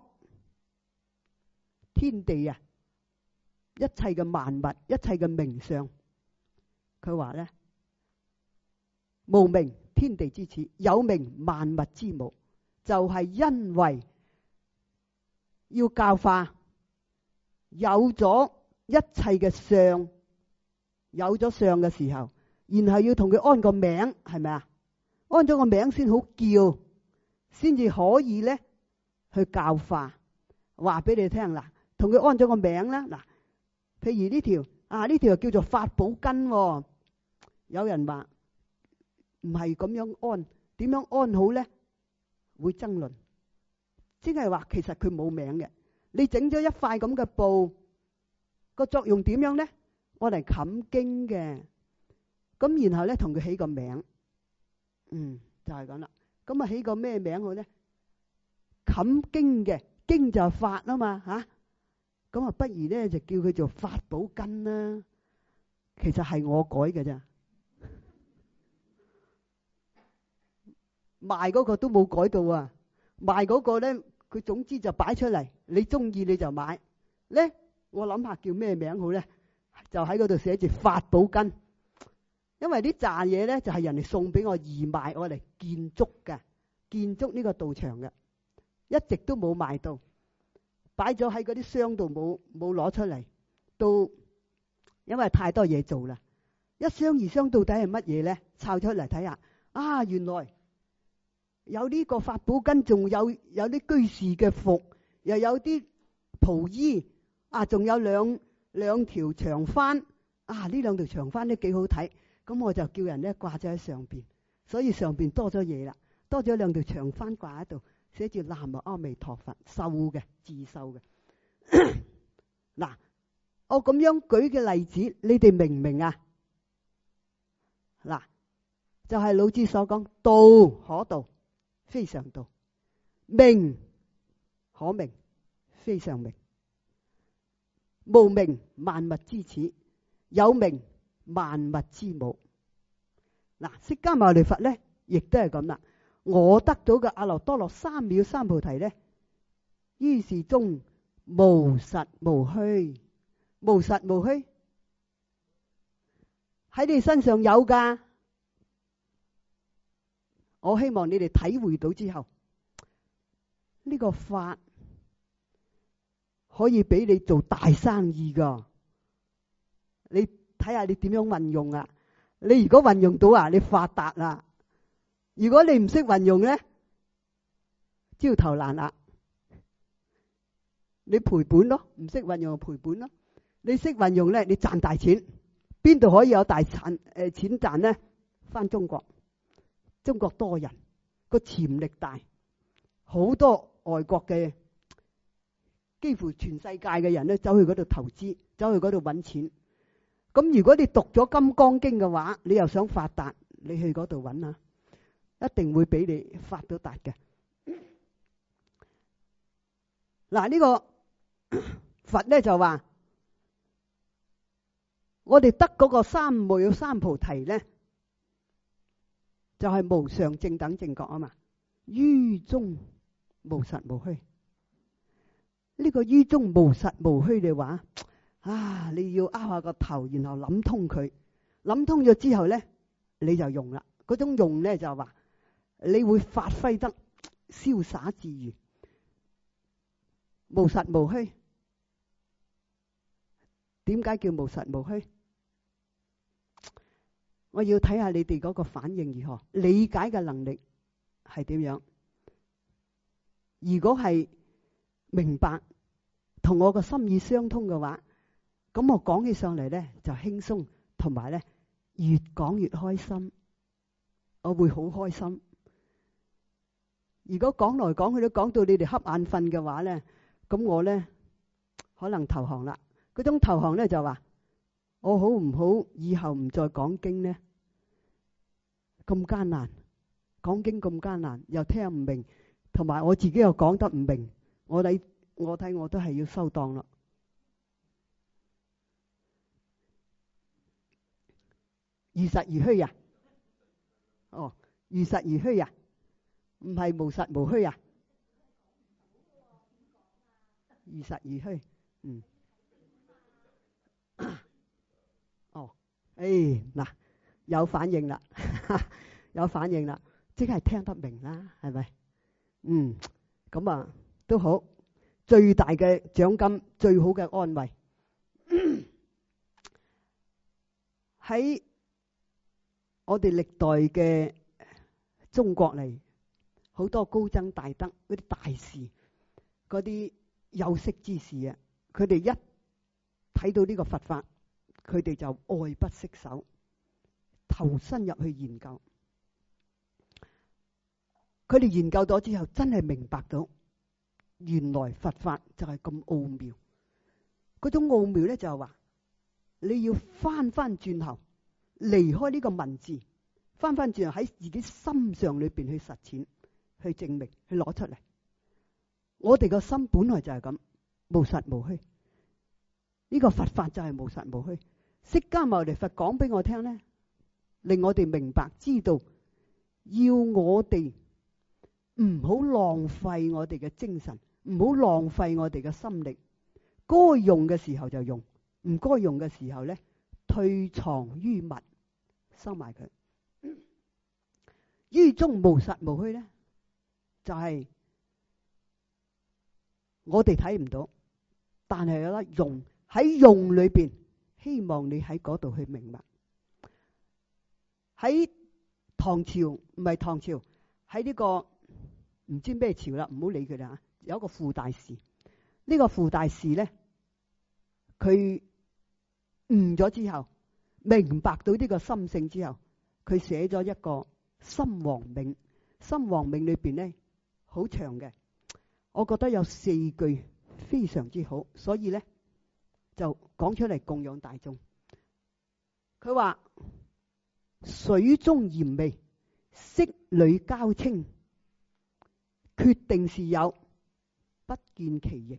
天地啊，一切嘅萬物，一切嘅名相，佢話咧無名，天地之始；有名，萬物之母。就係因為要教化，有咗一切嘅相，有咗相嘅時候，然後要同佢安個名，係咪啊？安咗個名先好叫，先至可以咧去教化。話俾你聽啦，同佢安咗個名啦。嗱，譬如呢條啊，呢條叫做法寶根喎。有人話唔係咁樣安，點樣安好咧？會爭論，即係話其實佢冇名嘅。你整咗一塊咁嘅布，個作用點樣咧？我嚟冚經嘅，咁然後咧同佢起個名，就係咁啦。咁啊起個咩名好咧？冚經嘅，經就係法啊嘛吓，咁啊不如咧就叫佢做法寶根啦。其實係我改嘅咋，賣嗰個都冇改到啊！賣嗰個咧，佢總之就擺出嚟，你中意你就買咧。我諗下叫咩名好咧？就喺嗰度寫住法寶根，因為啲雜嘢咧就係人哋送俾我義賣，我嚟建築嘅，建築呢個道場嘅，一直都冇賣到，擺咗喺嗰啲箱度冇攞出嚟，都因為太多嘢做啦。一箱二箱到底係乜嘢咧？抄出嚟睇下，啊，原來有呢個法寶根，仲有啲居士嘅服，又有啲袍衣，啊，仲有兩條長幡，啊，呢兩條長幡都幾好睇，咁我就叫人咧掛咗喺上邊，所以上邊多咗嘢啦，多咗兩條長幡掛喺度， 寫住南無阿彌陀佛，受嘅自受嘅。嗱，我咁樣舉嘅例子，你哋明唔明啊？嗱，就係老子所講，道可道，非常道；名可名，非常名。無名，萬物之始；有名，萬物之母。嗱，釋迦牟尼佛咧，亦都係咁啦。我得到嘅阿耨多羅三藐三菩提咧，於是中無實無虛，無實無虛喺你身上有噶。我希望你哋體會到之後，呢個法可以俾你做大生意噶。你睇下你點樣運用啊？你如果運用到啊，你發達啦。如果你唔識運用咧，焦頭爛額。你賠本咯，唔識運用就賠本咯。你識運用咧，你賺大錢。邊度可以有大錢賺咧？返中國，中國多人，個潛力大，好多外國嘅，幾乎全世界嘅人咧，走去嗰度投資，走去嗰度搵錢。咁如果你讀咗《金剛經》嘅話，你又想發達，你去嗰度搵啊，一定會俾你發到達嘅。嗱，呢個佛咧就話，我哋得嗰個三藐三菩提咧，就係無上正等正覺啊嘛。於中無實無虛，呢個於中無實無虛嘅話啊，你要拗下個頭，然後諗通佢，諗通咗之後咧，你就用啦。嗰種用咧就話，你會發揮得瀟灑自如，無實無虛。點解叫無實無虛？我要睇下你哋嗰個反應如何，理解嘅能力係點樣。如果係明白同我個心意相通嘅話，咁我講起上嚟咧就輕鬆，同埋咧越講越開心，我會好開心。如果講來講去都講到你哋瞌眼瞓嘅話咧，咁我咧可能投降啦。嗰種投降咧就話，我好唔好以後唔再講經呢？咁艱難，講經咁艱難，又聽唔明，同埋我自己又講得唔明，我睇我都係要收檔啦。如實如虛啊？哦，如實如虛啊？唔係無實無虛啊？如實如虛，嗯。哦，嗱，有反應啦，有反應啦，即係聽得明啦，係咪？咁啊都好，最大嘅獎金，最好嘅安慰。喺我哋歷代嘅中國嚟，好多高僧大德嗰啲大士，嗰啲有識之士啊，佢哋一睇到呢個佛法，佢哋就愛不釋手，投身入去研究。佢哋研究咗之後，真係明白到原來佛法就係咁奧妙。嗰種奧妙咧就係話，你要翻轉頭，離開呢個文字，翻轉頭喺自己心上裏邊去實踐，去證明，去攞出嚟。我哋個心本來就係咁，無實無虛。呢個佛法就係無實無虛。釋迦牟尼佛講俾我聽咧，令我哋明白知道，要我哋唔好浪費我哋嘅精神，唔好浪費我哋嘅心力。該用嘅時候就用，唔該用嘅時候咧，退藏於密，收埋佢。於中無實無虛咧，就係我哋睇唔到，但係有得用。喺用裏邊，希望你喺嗰度去明白。喺唐朝，唔係唐朝，喺呢個唔知咩朝啦，唔好理佢啦。有一個傅大士，呢個傅大士咧，佢悟咗之後，明白到呢個心性之後，佢寫咗一個心王銘。心王銘裏邊咧， 好長嘅，我覺得有4句非常之好，所以呢就講出嚟供養大眾。佢話水中鹽味，色裏交清，決定是有，不見其形。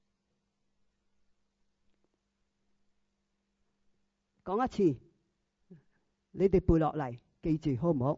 講一次，你哋背落嚟，記住好唔好？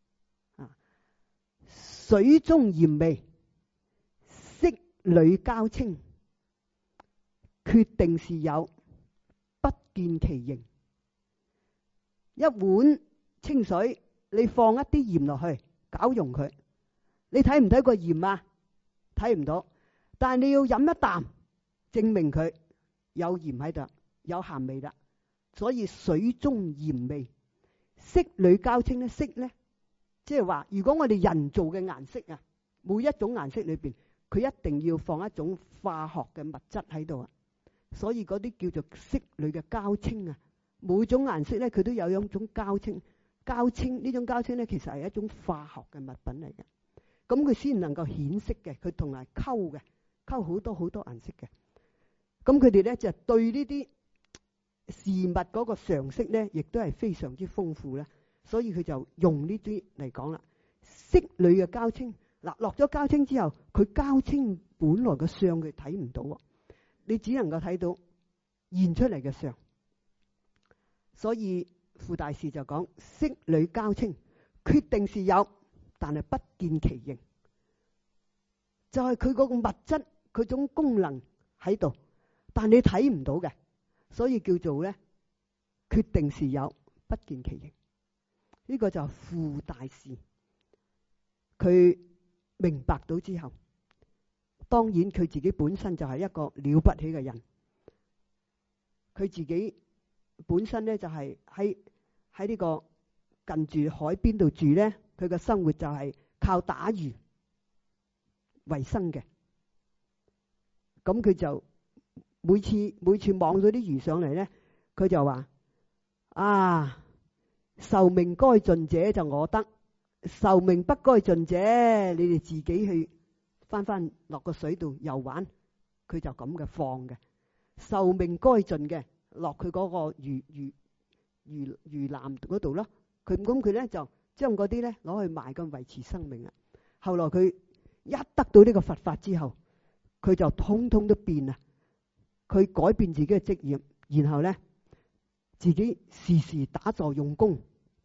水中鹽味，色裏交清，決定是有，不見其形。一碗清水，你放一啲鹽落去，攪溶佢，你睇唔睇個鹽啊？睇唔到，但係你要飲一啖，證明佢有鹽喺度，有鹹味啦。所以水中鹽味，色裏交清咧，色咧，即係話，如果我哋人造嘅顏色啊，每一種顏色裏邊，佢一定要放一種化學嘅物質喺度啊。所以嗰啲叫做色裏嘅交清啊。每種顏色咧，佢都有一種交清。交清呢種交清咧，其實係一種化學嘅物品嚟嘅。咁佢先能夠顯色嘅，佢同埋溝嘅，溝好多好多顏色嘅。咁佢哋咧就對呢啲事物嗰個常識咧，亦都係非常之豐富啦。所以佢就用呢啲嚟講啦。色裏嘅交清，嗱，落咗交清之後，佢交清本來嘅相佢睇唔到，你只能夠睇到現出嚟嘅相。所以傅大士就講色裏交清，決定是有，但係不見其形，就係佢嗰個物質佢種功能喺度，但你睇唔到嘅，所以叫做咧決定是有，不見其形。呢個就係傅大士佢明白到之後，當然佢自己本身就係一個了不起嘅人，佢自己本身咧就係喺呢個近住海邊度住咧，佢嘅生活就係靠打魚為生嘅。咁佢就每次望到啲魚上嚟咧，佢就話：啊，壽命該盡者就我得，壽命不該盡者，你哋自己去翻落個水度遊玩。佢就咁嘅放嘅，壽命該盡嘅落佢嗰個魚欄嗰度咯。佢咧就將嗰啲咧攞去賣咁維持生命啊。後來佢一得到呢個佛法之後，佢就通通都變啦。佢改變自己嘅職業，然後咧自己時時打坐用功。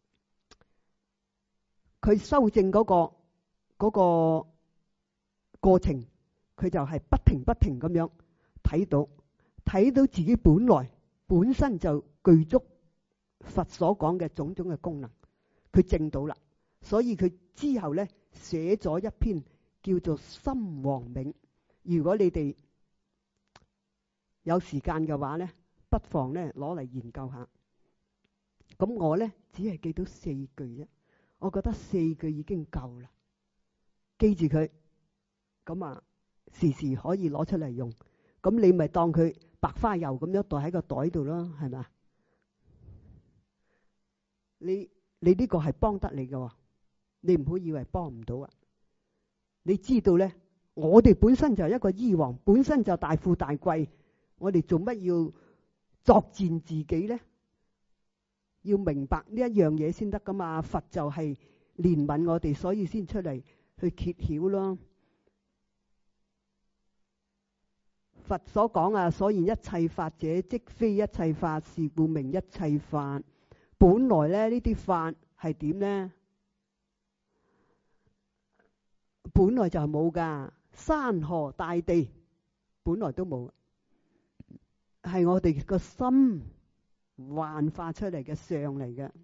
佢修正嗰個過程，佢就係不停咁樣睇到自己本身就具足佛所講嘅種種嘅功能，佢證到啦。所以佢之後咧寫咗一篇叫做《心王銘》。如果你哋有時間嘅話咧，不妨咧攞嚟研究下。咁我咧只係記到4句啫，我覺得4句已經夠啦。記住佢，咁啊時時可以攞出嚟用。咁你咪當佢白花油咁樣袋喺個袋度咯，係咪？你呢個係幫得你嘅，你唔好以為幫唔到啊！你知道咧，我哋本身就係一個醫王，本身就大富大貴，我哋做乜要作踐自己咧？要明白呢一樣嘢先得噶嘛！佛就係憐憫我哋，所以先出嚟去揭曉咯。佛所講啊，所言一切法者，即非一切法，是故名一切法。本來咧呢啲法係點咧？本來就係冇噶，山河大地本來都冇，係我哋個心幻化出嚟嘅相嚟嘅。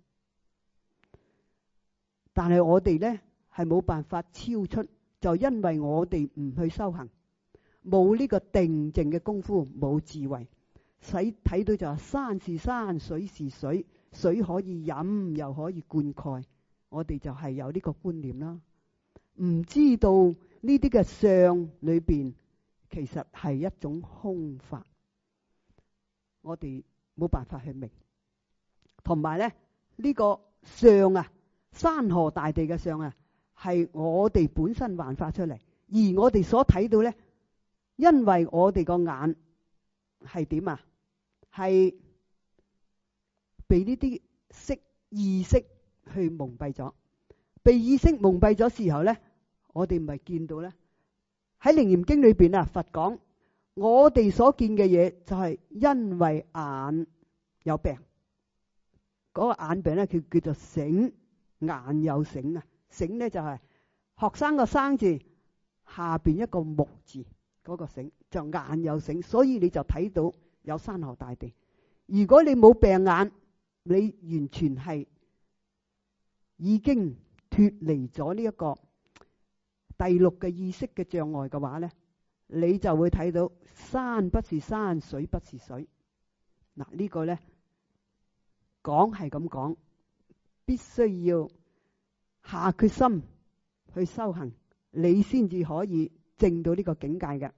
但係我哋咧係冇辦法超出，就因為我哋唔去修行，冇呢個定靜嘅功夫，冇智慧，使睇到就係山是山，水是水，水可以飲又可以灌溉，我哋就係有呢個觀念啦。唔知道呢啲嘅相裏邊其實係一種空法，我哋冇辦法去明。同埋咧呢個相啊，山河大地嘅相啊，係我哋本身幻化出嚟， 而我哋所睇到咧，因為我哋個眼係點啊？係被呢啲意識去蒙蔽咗，被意識蒙蔽咗時候咧，我哋咪見到咧，喺楞嚴經裏邊啊，佛講我哋所見嘅嘢就係因為眼有病，嗰個眼病咧叫做醒，眼有醒啊。醒咧就係學生個生字下邊一個木字，嗰個醒就眼有醒，所以你就睇到有山河大地。如果你冇病眼，你完全係已經脫離咗呢一個第六嘅意識嘅障礙嘅話咧，你就會睇到山不是山，水不是水。嗱，呢個咧講係咁講，必須要下決心去修行，你先至可以證到呢個境界嘅。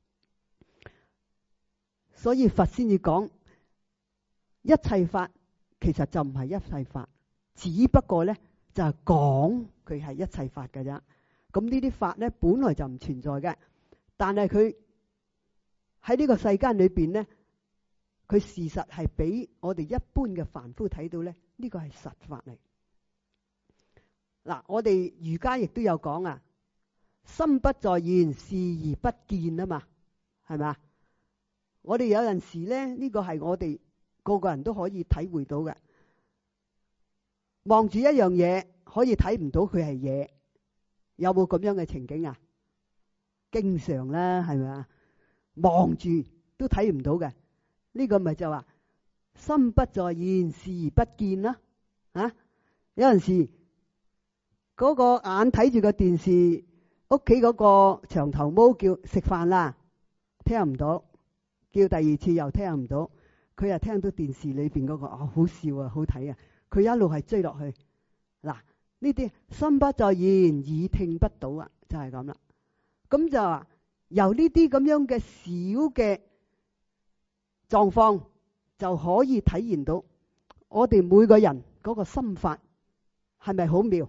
所以佛先至講一切法其實就唔係一切法，只不過咧就係講佢係一切法嘅啫。咁呢啲法咧本來就唔存在嘅，但係佢喺呢個世間裏邊咧，佢事實係俾我哋一般嘅凡夫睇到咧，呢個係實法嚟。嗱，我哋儒家亦都有講啊，心不在焉，視而不見啊嘛，係咪啊？我哋有陣時咧，呢個係我哋個個人都可以體會到嘅。望住一樣嘢，可以睇唔到佢係嘢，有冇咁樣嘅情景啊？經常啦，係咪啊？望住都睇唔到嘅，呢個咪就話心不在焉，視而不見啦。啊，有陣時嗰個眼睇住個電視，屋企嗰個長頭毛叫食飯啦，聽唔到，叫第二次又聽唔到，佢又聽到電視裏邊嗰個好笑啊，好睇啊，佢一路係追落去。嗱，呢啲心不在焉，耳聽不到啊，就係咁啦。咁就話由呢啲咁樣嘅小嘅狀況，就可以體現到我哋每個人嗰個心法係咪好妙？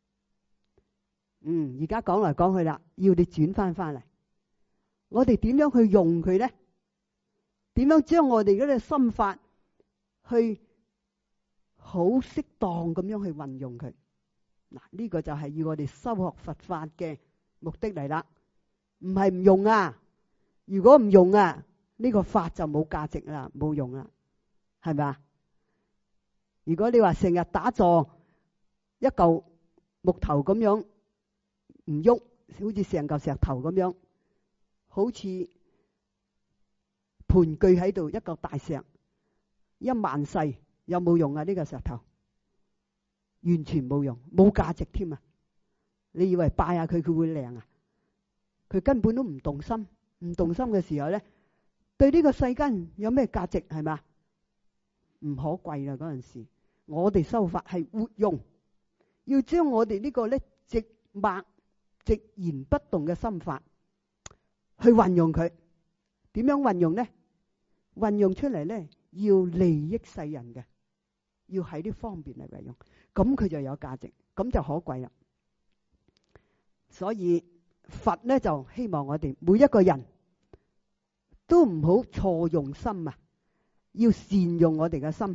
而家講嚟講去啦，要你轉翻嚟，我哋點樣去用佢咧？點樣將我哋嗰啲心法去好適當咁樣去運用佢？嗱，呢個就係要我哋修學佛法嘅目的嚟啦，唔係唔用啊！如果唔用啊，呢個法就冇價值啦，冇用啦，係咪啊？如果你話成日打坐一嚿木頭咁樣唔喐，好似成嚿石頭咁樣，好似盤踞喺度一嚿大石，一萬世有冇用啊？呢個石頭完全冇用，冇價值添啊！你以為拜下佢會靚啊？佢根本都唔動心，唔動心嘅時候咧，對呢個世間有咩價值係嘛？唔可貴啦！嗰陣時，我哋修法係活用，要將我哋呢個咧直默直言不動嘅心法去運用佢。點樣運用咧？運用出嚟咧，要利益世人嘅，要喺呢方面嚟運用，咁佢就有價值，咁就可貴啦。所以佛咧就希望我哋每一個人都唔好錯用心啊，要善用我哋嘅心。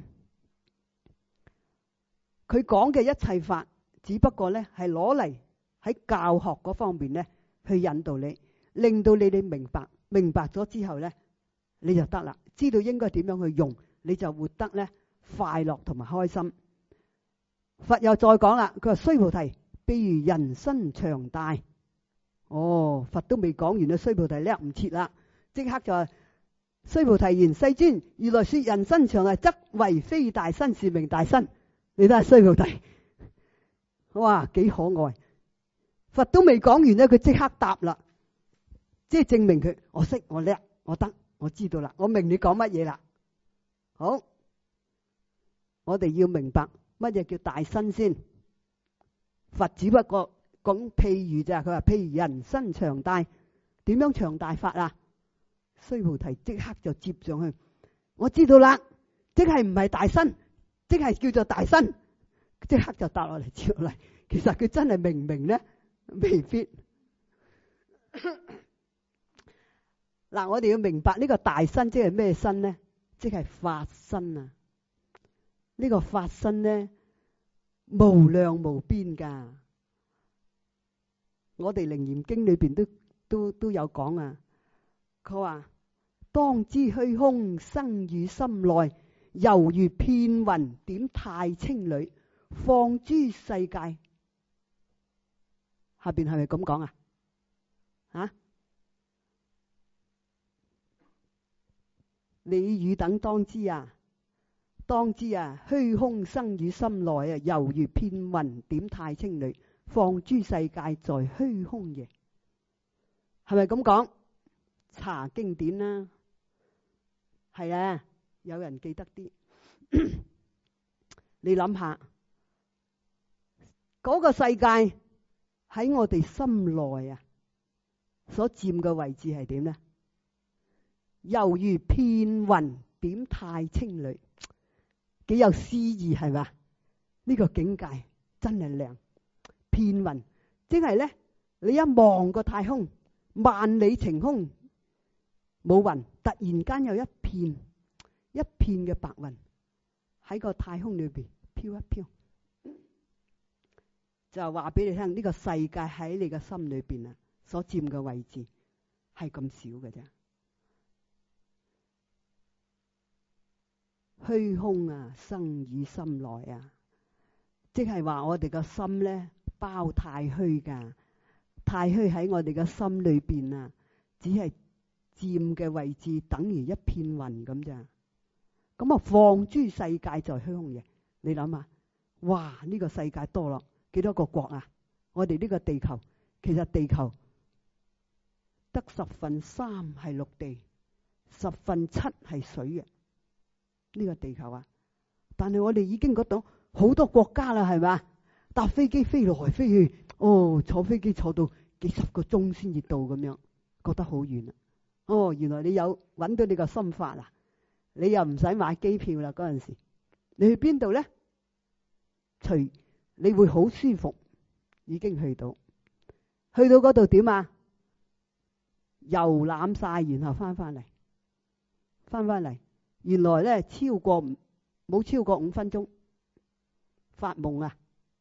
佢講嘅一切法，只不過咧係攞嚟喺教學嗰方面咧去引導你，令到你哋明白咗之後咧，你就得啦，知道應該點樣去用，你就活得咧快樂同埋開心。佛又再講啦，佢話須菩提，譬如人身長大。佛都未講完啊，須菩提叻唔切啦，即刻就話須菩提言：世尊，如來說人身長大，則為非大身，是名大身。你睇下須菩提，哇，幾可愛！佛都未講完咧，佢即刻答啦，即係證明佢我識我叻我得我知道啦，我明你講乜嘢啦。好，我哋要明白乜嘢叫大身先。佛只不過講譬如咋，佢話譬如人身長大，點樣長大法啊？須菩提即刻就接上去，我知道啦，即係唔係大身，即係叫做大身，即刻就答落嚟接落嚟。其實佢真係明唔明咧？未必。 嗱，我哋要明白呢個大身即係咩身呢？即係法身啊！呢個法身呢，無量無邊噶。我哋《楞嚴經》裏邊都有講啊。佢話當知虛空生於心內，猶如片雲點太清裏，放諸世界。下邊係咪咁講啊？啊？你汝等當知啊，當知啊，虛空生於心內啊，猶如片雲點太清裏，放諸世界在虛空也。係咪咁講？查經典啦，係啊，有人記得啲。你諗下，嗰個世界喺我哋心內啊，所佔嘅位置係點呢？猶如片雲點太清裏，幾有詩意係嘛？呢個境界真係靚。片雲即係咧，你一望個太空，萬里晴空冇雲，突然間有一片嘅白雲喺個太空裏邊飄一飄，就話俾你聽，呢個世界喺你嘅心裏邊啊，所佔嘅位置係咁少嘅啫。虛空啊，生於心內啊，即係話我哋個心咧包太虛噶，太虛喺我哋嘅心裏邊啊，只係佔嘅位置等於一片雲咁咋。咁啊，放諸世界在虛空嘅，你諗下，哇！呢個世界多咯，幾多個國啊？我哋呢個地球，其實地球得3/10係陸地，7/10係水嘅。呢個地球啊，但係我哋已經覺到好多國家啦，係嘛？搭飛機飛來飛去，坐飛機坐到幾十個鐘先至到咁樣，覺得好遠啊！原來你有揾到你個心法啦，你又唔使買機票啦。嗰陣時你去邊度咧？你會好舒服，已經去到嗰度點啊？遊覽晒，然後翻翻嚟。原來咧冇超過5分鐘，發夢啊！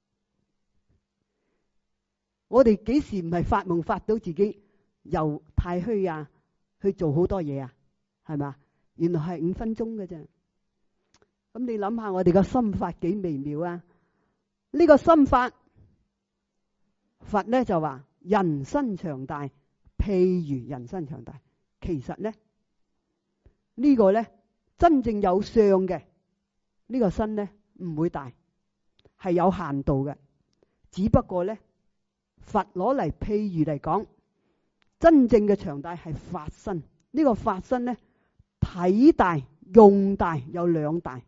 我哋幾時唔係發夢發到自己又太虛啊，去做好多嘢啊，係嘛？原來係5分鐘嘅啫。咁你諗下，我哋個心法幾微妙啊！呢個心法，佛咧就話人身長大，譬如人身長大。其實咧呢個咧。真正有相嘅呢個身咧唔會大，係有限度嘅。只不過咧，佛攞嚟譬如嚟講，真正嘅長大係法身。呢個法身咧體大用大有兩大。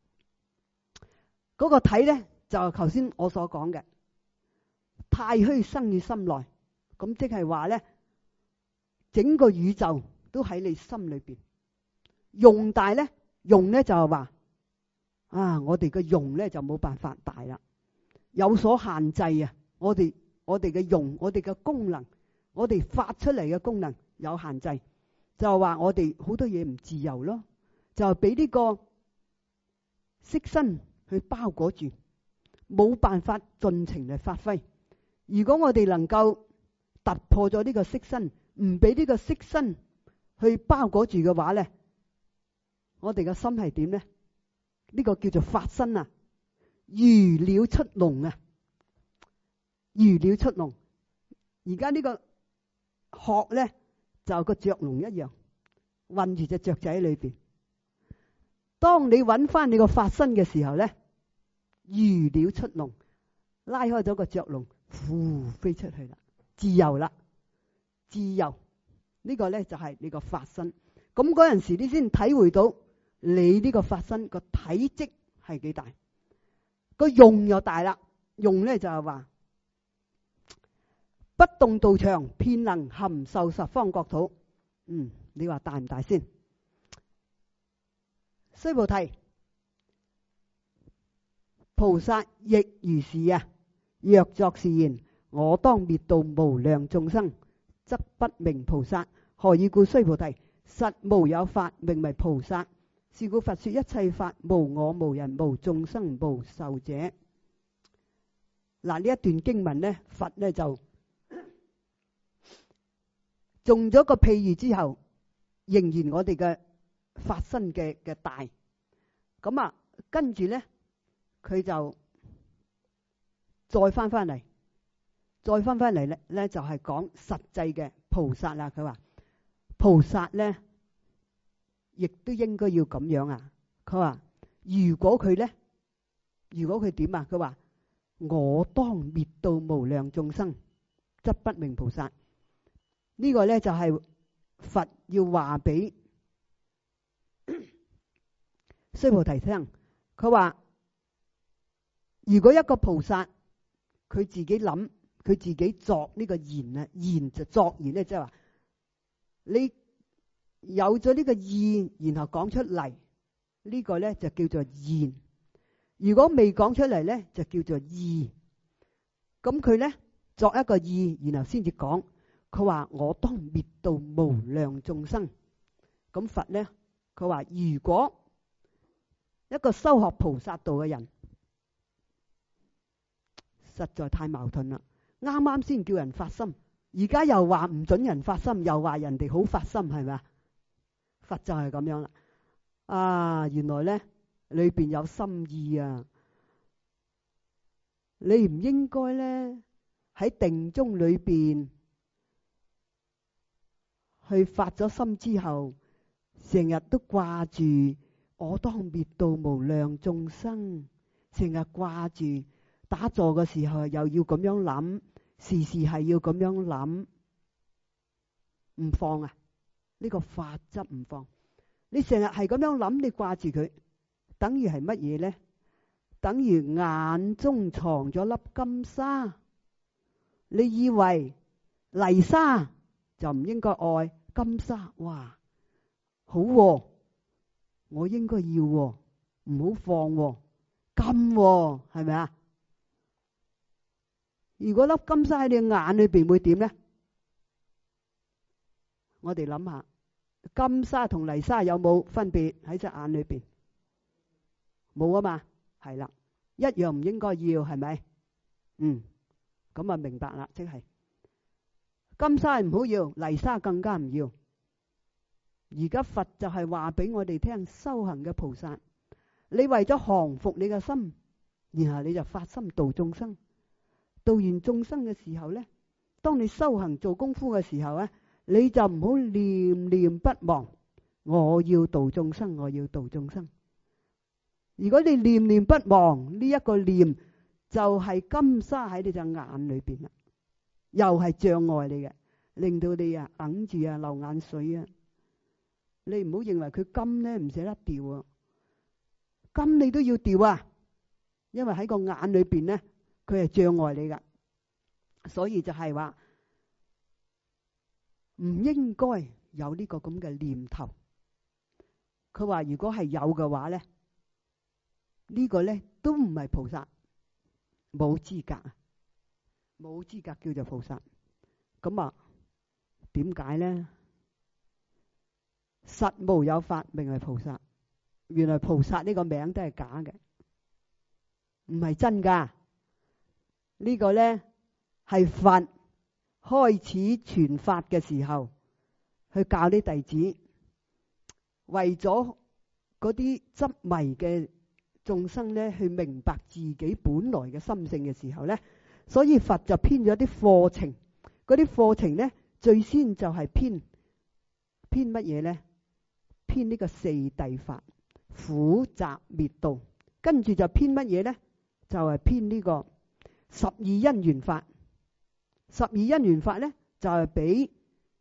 嗰個體咧就係頭先我所講嘅太虛生於心內，咁即係話咧整個宇宙都喺你心裏邊。用大咧，用咧就係話我哋嘅用咧就冇辦法大啦，有所限制啊！我哋嘅用，我哋嘅功能，我哋發出嚟嘅功能有限制，就係話我哋好多嘢唔自由咯，就係俾呢個色身去包裹住，冇辦法盡情嚟發揮。如果我哋能夠突破咗呢個色身，唔俾呢個色身去包裹住嘅話咧，我哋嘅心係點咧？呢個叫做法身啊，如鳥出籠啊，如鳥出籠。而家呢個殼咧就個雀籠一樣，困住隻雀仔喺裏邊。當你揾翻你個法身嘅時候咧，如鳥出籠，拉開咗個雀籠，呼飛出去啦，自由啦，自由。呢個咧就係你個法身。咁嗰陣時你先體會到你呢個法身個體積係幾大，個用又大啦。用咧就係話不動道場，遍能含受十方國土。你話大唔大先？須菩提，菩薩亦如是啊。若作是言，我當滅度無量眾生， 則不名菩薩。何以故？須菩提，實無有法名為菩薩。是故佛說一切法無我無人無眾生無壽者。嗱，呢一段經文呢，佛呢就中咗個譬喻之後，仍然我哋嘅法身嘅大。咁啊，跟住呢，佢就再翻嚟咧，就係講實際嘅菩薩啦。佢話菩薩呢，亦都應該要咁樣啊。佢話如果佢點啊？佢話我當滅度無量眾生，則不名菩薩。呢個呢，就係佛要話俾須菩提聽。佢話如果一個菩薩佢自己諗，佢自己作呢個言啊，言就作言咧，即係話你有咗呢個意，然後講出嚟，呢個咧就叫做言。如果未講出嚟咧，就叫做意。咁佢咧作一個意，然後先至講。佢話我當滅度無量眾生。咁佛咧，佢話如果一個修學菩薩道嘅人，實在太矛盾啦。啱啱先叫人發心，而家又話唔准人發心，又話人哋好發心，係咪啊？佛就係咁樣啦。啊，原來咧裏邊有心意啊！你唔應該咧喺定中裏邊去發咗心之後，成日都掛住我當滅度無量眾生，成日掛住打坐嘅時候又要咁樣諗，時時係要咁樣諗，唔放啊！呢個法則唔放。你成日係咁樣諗，你掛住佢，等於係乜嘢呢？等於眼中藏咗粒金沙，你以為泥沙就唔應該愛，金沙哇好喎，我應該要喎，唔好放喎，金喎，係咪啊？如果粒金沙喺你眼裏邊會點呢？我哋諗下，金沙同泥沙有冇分別喺隻眼裏邊？冇啊嘛，係啦，一樣唔應該要，係咪？咁啊明白啦，即係金沙唔好要，泥沙更加唔要。而家佛就係話俾我哋聽，修行嘅菩薩，你為咗降服你嘅心，然後你就發心度眾生。度完眾生嘅時候呢，當你修行做功夫嘅時候呢，你就唔好念念不忘，我要度眾生，我要度眾生。如果你念念不忘，呢一個念就係金沙喺你隻眼裏邊啦，又係障礙你嘅，令到你啊哽住啊流眼水啊。你唔好認為佢金呢唔捨得掉啊，金你都要掉啊，因為喺個眼裏邊呢，佢係障礙你噶，所以就係話唔應該有呢個咁嘅念頭。佢話如果係有嘅話咧，呢個咧都唔係菩薩，冇資格啊，冇資格叫做菩薩。咁啊，點解咧？實無有法名為菩薩。原來菩薩呢個名都係假嘅，唔係真噶。呢個咧係佛開始傳法嘅時候，去教啲弟子，為咗嗰啲執迷嘅眾生咧，去明白自己本來嘅心性嘅時候咧，所以佛就編咗啲課程。嗰啲課程咧，最先就係編乜嘢咧？編呢個四諦法、苦集滅道，跟住就編乜嘢咧？就係編呢個十二因緣法。十二因緣法咧，就係比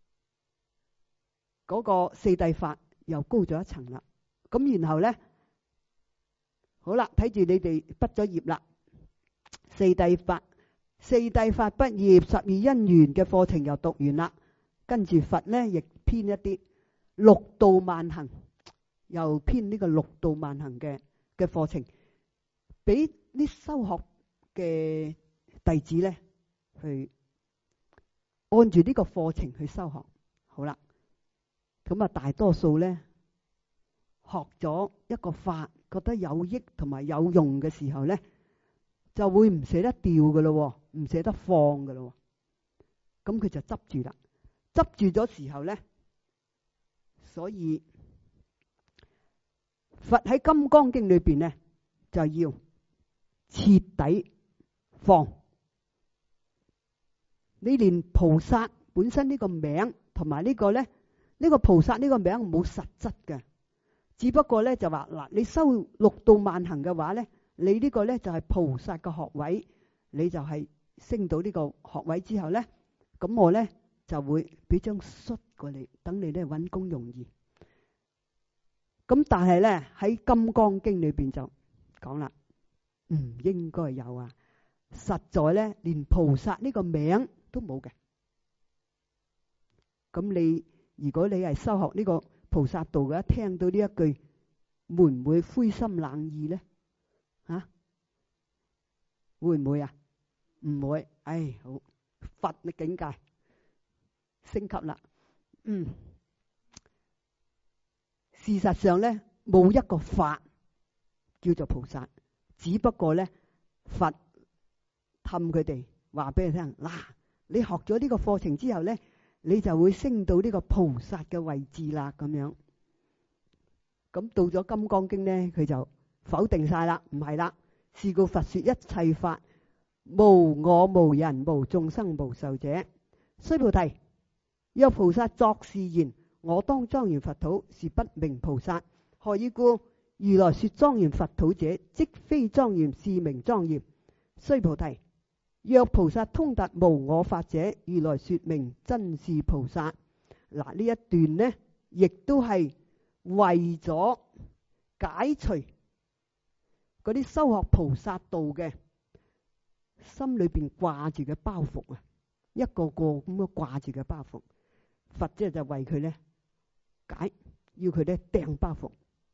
嗰個四諦法又高咗一層啦。咁然後咧，好啦，睇住你哋畢咗業啦，四諦法畢業，十二因緣嘅課程又讀完啦。跟住佛咧亦編一啲六度萬行，又編呢個六度萬行嘅課程，俾啲修學嘅弟子咧去按住呢個課程去修學。好啦，咁啊大多數咧學咗一個法，覺得有益同埋有用嘅時候咧，就會唔捨得掉噶咯，唔捨得放噶咯。咁佢就執住啦，執住咗時候咧，所以佛喺《金剛經》裏邊咧就要徹底放。你連菩薩本身呢個名同埋呢個咧，呢個菩薩呢個名冇實質嘅，只不過咧就話嗱，你修六度萬行嘅話咧，你呢個咧就係菩薩嘅學位，你就係升到呢個學位之後咧，咁我咧就會俾張恤過你，等你咧揾工容易。咁但係咧喺《金剛經》裏邊就講啦，唔應該有啊！實在咧連菩薩呢個名都冇嘅。咁你如果你係修學呢個菩薩道嘅，一聽到呢一句，會唔會灰心冷意咧？吓，會唔會啊？唔會。唉，好，佛嘅境界升級啦。事實上咧，冇一個法叫做菩薩，只不過咧佛氹佢哋話俾你聽，嗱，你學咗呢個課程之後咧，你就會升到呢個菩薩嘅位置啦。咁樣，咁到咗《金剛經》咧，佢就否定晒啦，唔係啦。是故佛說一切法無我無人無眾生無壽者。須菩提，若菩薩作是言，我當莊嚴佛土，是不名菩薩。何以故？如來說莊嚴佛土者，即非莊嚴，是名莊嚴。須菩提，若菩薩通達無我法者，如來說名真是菩薩。嗱，呢一段呢，亦都係為咗解除嗰啲修學菩薩道嘅心裏邊掛住嘅包袱啊，一個個咁樣掛住嘅包袱，佛即就為佢咧解，要佢咧掟包袱。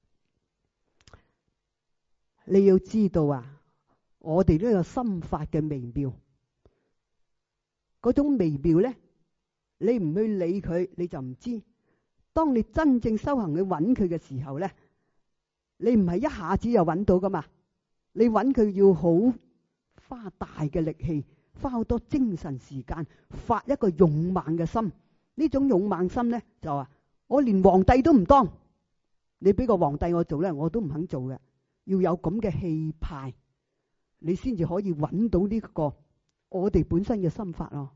你要知道啊，我哋都有心法嘅微妙，嗰種微妙咧，你唔去理佢，你就唔知。當你真正修行去揾佢嘅時候咧，你唔係一下子就揾到噶嘛，你揾佢要好花大嘅力氣，花好多精神時間，發一個勇猛嘅心。呢種勇猛心咧就話，我連皇帝都唔當，你俾個皇帝我做咧，我都唔肯做嘅。要有咁嘅氣派，你先至可以揾到呢個我哋本身嘅心法咯。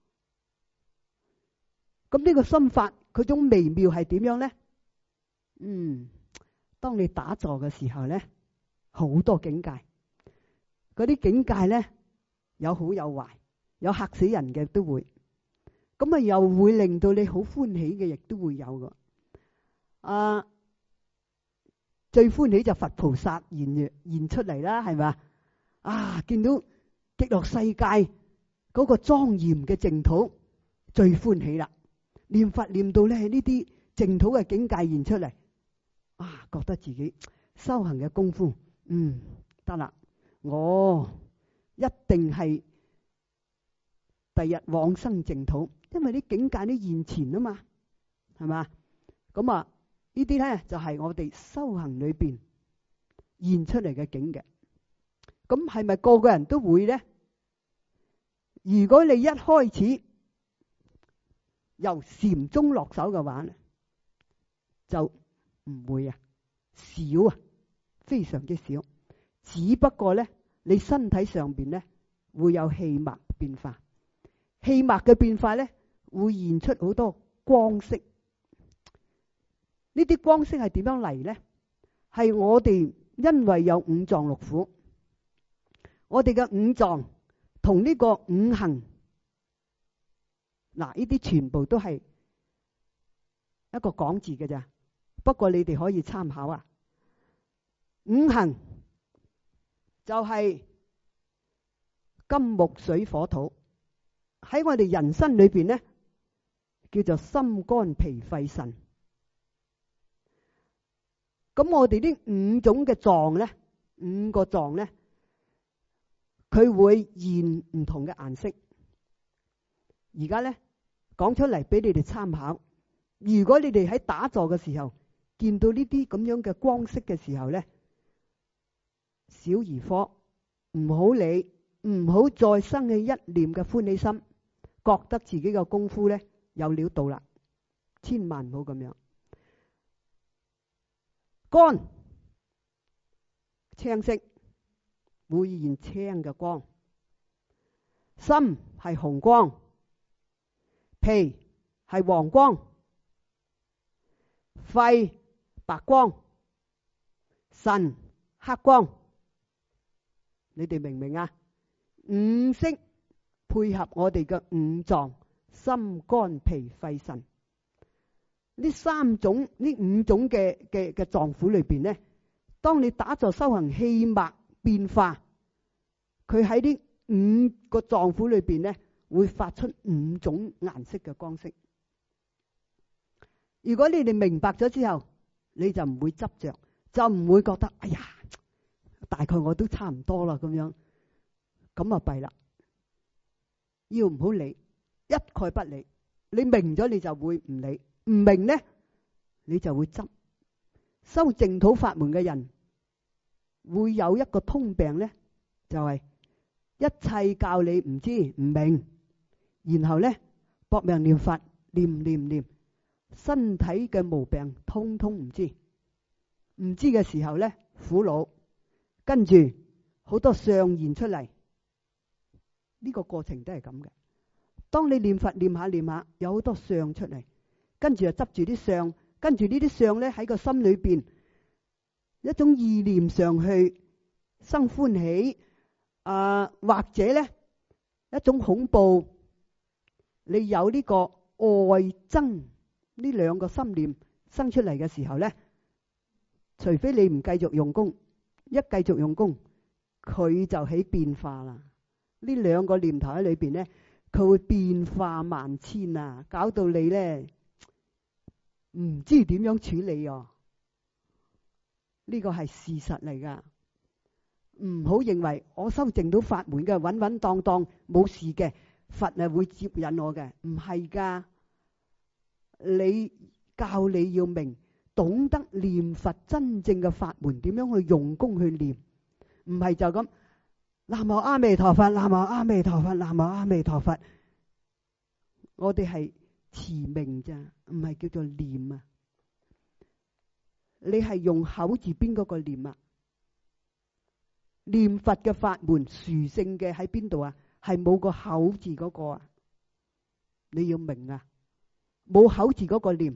咁呢個心法佢種微妙係點樣咧？當你打坐嘅時候咧，好多境界，嗰啲境界咧有好有壞，有嚇死人嘅都會，咁啊又會令到你好歡喜嘅，亦都會有噶。最歡喜就佛菩薩現出嚟啦，係咪啊？見到極樂世界嗰個莊嚴嘅淨土，最歡喜啦！念佛念到咧呢啲淨土嘅境界現出嚟，覺得自己修行嘅功夫，得啦，我一定係第日往生淨土，因為啲境界都現前啊嘛，係嘛？咁啊。呢啲咧就係我哋修行裏邊現出嚟嘅境嘅。咁係咪個個人都會咧？如果你一開始由禪宗落手嘅話咧，就唔會啊，少啊，非常之少。只不過咧，你身體上邊咧會有氣脈變化，氣脈嘅變化咧會現出好多光色。呢啲光色係點樣嚟呢？係我哋因為有五臟六腑，我哋嘅五臟同呢個五行，嗱，呢啲全部都係一個講字嘅咋。不過你哋可以參考啊。五行就係金木水火土，喺我哋人身裏邊呢，叫做心肝脾肺腎。咁我哋呢五種嘅臟咧，五個臟咧，佢會現唔同嘅顏色。而家咧講出嚟俾你哋參考。如果你哋喺打坐嘅時候見到呢啲咁樣嘅光色嘅時候呢，小兒科唔好理，唔好再生起一念嘅歡喜心，覺得自己嘅功夫呢有料到啦，千萬唔好咁樣。肝青色，會現青嘅光；心係紅光，脾係黃光，肺白光，腎黑光。你哋明唔明啊？五色配合我哋嘅五臟，心肝脾肺腎。呢五種嘅臟腑裏邊呢，當你打坐修行氣脈變化，佢喺呢五個臟腑裏邊呢，會發出五種顏色嘅光色。如果你哋明白咗之後，你就唔會執着，就唔會覺得哎呀，大概我都差唔多啦咁樣，咁啊弊啦。要唔好理，一概不理。你明咗你就會唔理，唔明呢你就會執。修淨土法門嘅人會有一個通病呢，就係一切教你唔知唔明，然後呢搏命念佛，念，身體嘅毛病通通唔知，唔知嘅時候呢苦惱，跟住好多相現出嚟。呢個過程都係咁嘅。當你念佛念下，有好多相出嚟，跟住就執住啲相，跟住呢啲相咧喺個心裏邊一種意念上去生歡喜，或者咧一種恐怖。你有呢個愛憎呢兩個心念生出嚟嘅時候咧，除非你唔繼續用功，一繼續用功，佢就起變化啦。呢兩個念頭喺裏邊咧，佢會變化萬千啊，搞到你咧唔知點樣處理啊。呢個係事實嚟噶，唔好認為我修淨到法門嘅穩穩當當冇事嘅，佛係會接引我嘅，唔係噶。你教你要明，懂得念佛真正嘅法門，點樣去用功去念，唔係就咁。南無阿彌陀佛，南無阿彌陀佛，南無阿彌陀佛。我哋係持名咋，唔係叫做念啊。你係用口字邊嗰個念啊？念佛嘅法門殊勝嘅喺邊度啊？係冇個口字嗰個啊。你要明啊，冇口字嗰個念。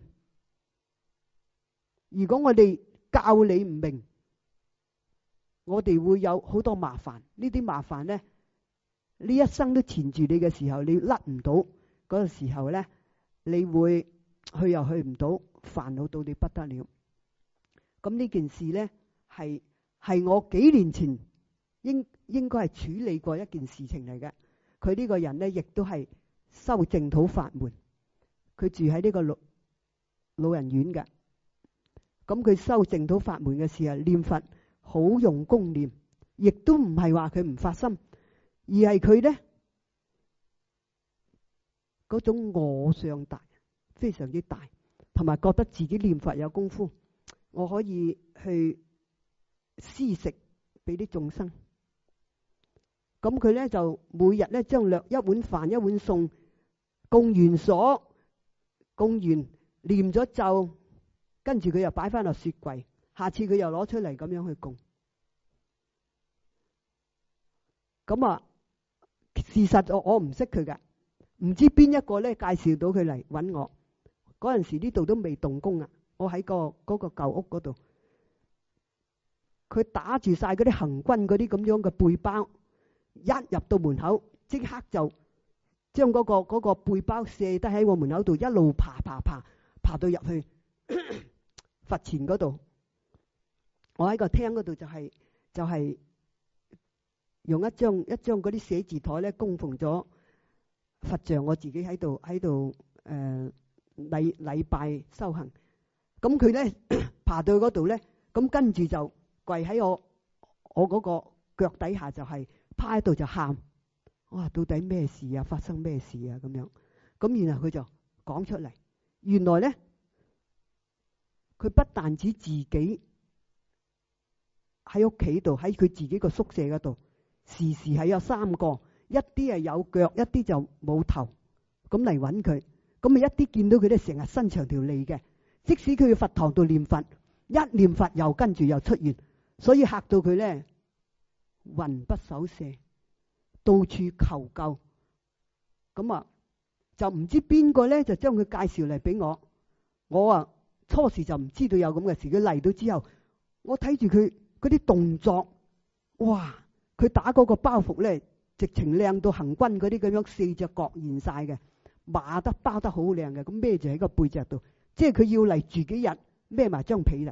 如果我哋教你唔明，我哋會有好多麻煩。呢啲麻煩呢，呢一生都纏住你嘅時候，你甩唔到嗰個時候呢，你會去又去唔到，煩惱到你不得了。咁呢件事呢，係我幾年前應該係處理過一件事情嚟嘅。佢呢個人呢，亦都係修淨土法門，佢住喺呢個老人院嘅。咁佢修淨土法門嘅時候，念佛好用功念，亦都唔係話佢唔發心，而係佢呢嗰種我相大，非常之大，同埋覺得自己念佛有功夫，我可以去施食俾啲眾生。咁佢呢就每日呢將略一碗飯一碗餸供完所，供完念咗咒，跟住佢又擺翻落雪櫃，下次佢又攞出嚟咁樣去供。咁啊，事實我唔識佢㗎，唔知邊一個咧介紹到佢嚟揾我。嗰陣時呢度都未動工啊，我喺嗰個舊屋嗰度。佢打住晒嗰啲行軍嗰啲咁樣嘅背包，一入到門口即刻就將嗰個背包卸低喺我門口度，一路爬到入去佛前嗰度。我喺個廳嗰度就係用一張嗰啲寫字台咧供奉咗佛像，我自己喺度禮拜修行。咁佢咧爬到嗰度咧，咁跟住就跪喺我嗰個腳底下，就係趴喺度就喊。哇！到底咩事啊？發生咩事啊？咁樣。 咁然後佢就講出嚟，原來咧佢不但止自己喺屋企度，喺佢自己個宿舍嗰度，時時係有3個，一啲係有腳，一啲就冇頭，咁嚟揾佢。咁咪一啲見到佢咧，成日伸長條脷嘅。即使佢去佛堂度念佛，一念佛又跟住又出現，所以嚇到佢咧魂不守舍，到處求救。咁啊，就唔知邊個咧就將佢介紹嚟俾我。我啊初時就唔知道有咁嘅事，佢嚟到之後，我睇住佢嗰啲動作，哇！佢打嗰個包袱咧，直情靚到行軍嗰啲咁樣，4隻角現晒嘅，馬得包得好靚嘅，咁孭住喺個背脊度，即係佢要嚟住幾日，孭埋張被嚟。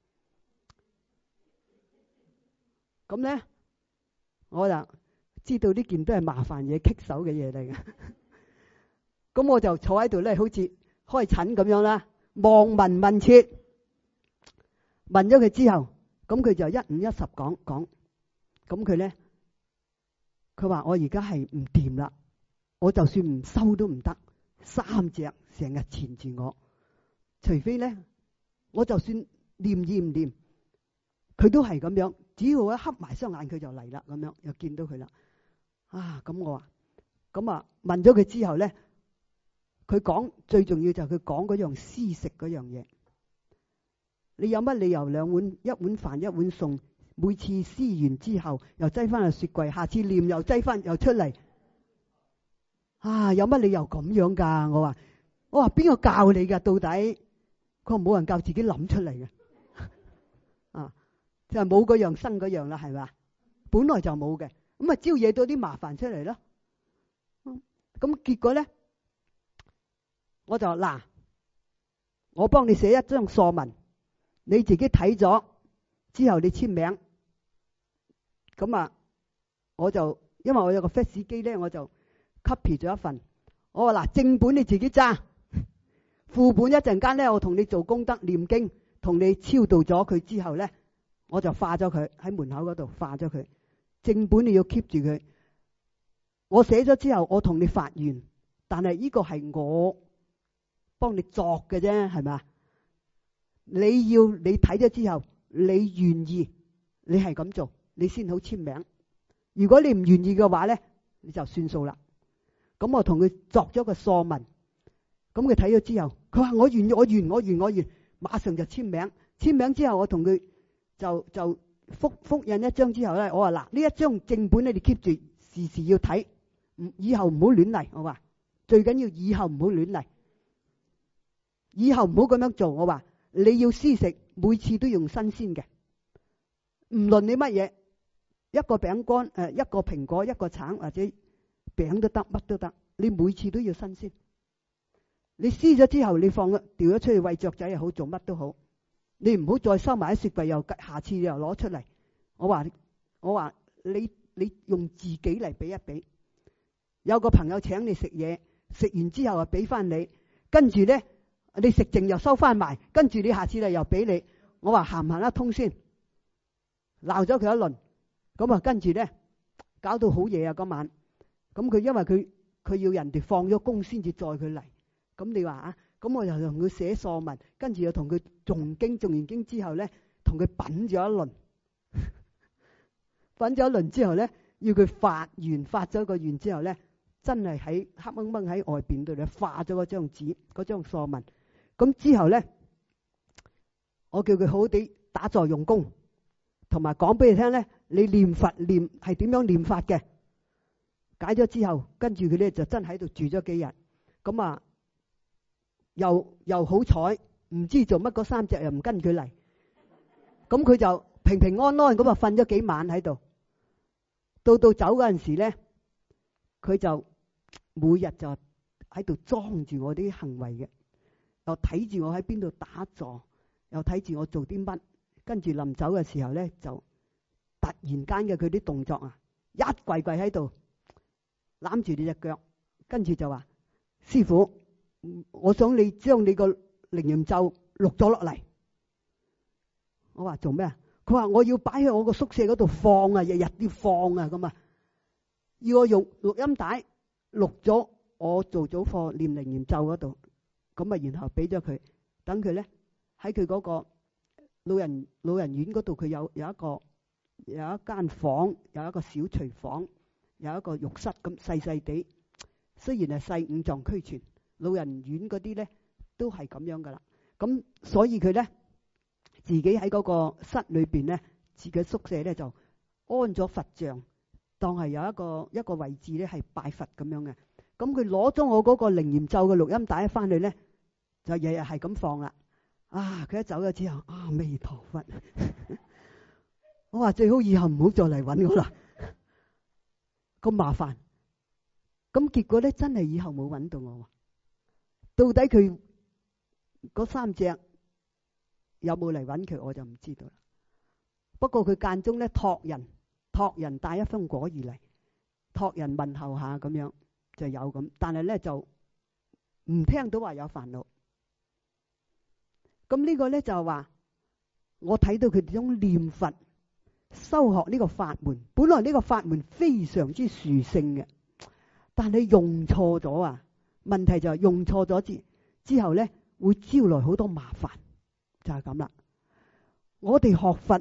咁咧，我就知道呢件都係麻煩嘢、棘手嘅嘢嚟嘅。咁我就坐喺度咧，好似開診咁樣啦，望聞問切，問咗佢之後，咁佢就1、5、1、10講。咁佢咧，佢話我而家係唔掂啦，我就算唔收都唔得，3隻成日纏住我，除非咧，我就算念意唔念，佢都係咁樣，只要一瞌埋雙眼，佢就嚟啦，咁樣又見到佢啦。啊，咁我話，咁啊問咗佢之後咧，佢講最重要就係佢講嗰樣施食嗰樣嘢。你有乜理由1碗飯1碗餸？每次施完之後又擠翻去雪櫃，下次念又擠翻又出嚟，啊，有乜理由咁樣噶？我話邊個教你噶？到底佢話冇人教，自己諗出嚟嘅。啊，就係冇嗰樣生嗰樣啦，係咪？本來就冇嘅，咁啊招惹到啲麻煩出嚟咯。咁結果咧，我就嗱，我幫你寫一張疏文，你自己睇咗之後你簽名。咁啊，我就因為我有個 fax 機咧，我就 copy 咗一份。我話嗱，正本你自己揸，副本一陣間咧，我同你做功德念經，同你超度咗佢之後咧，我就化咗佢喺門口嗰度化咗佢。正本你要 keep 住佢。我寫咗之後，我同你發願，但係呢個係我幫你作嘅啫，係咪啊？你睇咗之後，你願意，你係咁做，你先好簽名。如果你唔願意嘅話咧，你就算數啦。咁我同佢作咗個疏文，咁佢睇咗之後，佢話我願，馬上就簽名。簽名之後，我同佢就複印一張之後咧，我話嗱，呢一張正本咧，你 keep 住，時時要睇，以後唔好亂嚟。我話最緊要以後唔好亂嚟，以後唔好咁樣做。我話你要施食，每次都用新鮮嘅，唔論你乜嘢，一個餅乾一個蘋果，一個橙或者餅都得，乜都得，你每次都要新鮮。你施咗之後，你放掉咗出去餵雀仔又好，做乜都好，你唔好再收埋喺雪櫃，又下次又攞出嚟。我話你用自己嚟俾一俾。有個朋友請你食嘢，食完之後啊俾翻你，跟住咧你食剩又收翻埋，跟住你下次咧又俾你。我話行唔行得通先？鬧咗佢一輪，咁啊跟住咧搞到好夜啊嗰晚。咁佢因為佢要人哋放咗工先至載佢嚟。咁你話啊？咁我又同佢寫疏文，跟住又同佢誦經，誦完經之後咧，同佢品咗一輪，品咗一輪之後咧，要佢發咗個願之後咧，真係喺黑掹掹喺外邊度咧化咗嗰張紙，嗰張疏文。咁之後咧，我叫佢好好地打坐用功，同埋講俾你聽咧，你念佛念係點樣念法嘅。解咗之後，跟住佢咧就真喺度住咗幾日。咁啊〜又好彩，唔知做乜嗰3隻又唔跟佢嚟，咁佢就平平安安咁啊瞓咗幾晚喺度。到走嗰陣時咧，佢就每日就喺度裝住我啲行為嘅，又睇住我喺邊度打坐，又睇住我做啲乜。跟住臨走嘅時候咧，就突然間嘅佢啲動作啊，一跪喺度攬住你隻腳，跟住就話：師父，我想你將你個靈驗咒錄咗落嚟。我話做咩啊？佢話我要擺喺我個宿舍嗰度放啊，日日要放啊，咁啊，要我用錄音帶錄咗我做早課念靈言咒嗰度，咁啊然後俾咗佢，等佢咧喺佢嗰個老人院嗰度，佢有一間房，有一個小廚房，有一個浴室咁細細地。雖然係細五臟俱全，老人院嗰啲咧都係咁樣噶啦。咁所以佢咧自己喺嗰個室裏邊咧，自己宿舍咧就安咗佛像，當係有一個位置咧係拜佛咁樣嘅。咁佢攞咗我嗰個靈言咒嘅錄音帶翻去咧，就日日係咁放啦。啊！佢一走咗之後，阿彌陀佛，我話最好以後唔好再嚟搵我啦，咁麻煩。咁結果咧真係以後冇搵到我。到底佢嗰3隻有冇嚟搵佢，我就唔知道啦。不過佢間中咧託人帶一分果而嚟，託人問候下咁樣就有咁，但係咧就唔聽到話有煩惱。咁呢個咧就係話，我睇到佢哋種念佛修學呢個法門，本來呢個法門非常之殊勝嘅，但係用錯咗啊！問題就係用錯咗之後咧，會招來好多麻煩，就係咁啦。我哋學佛，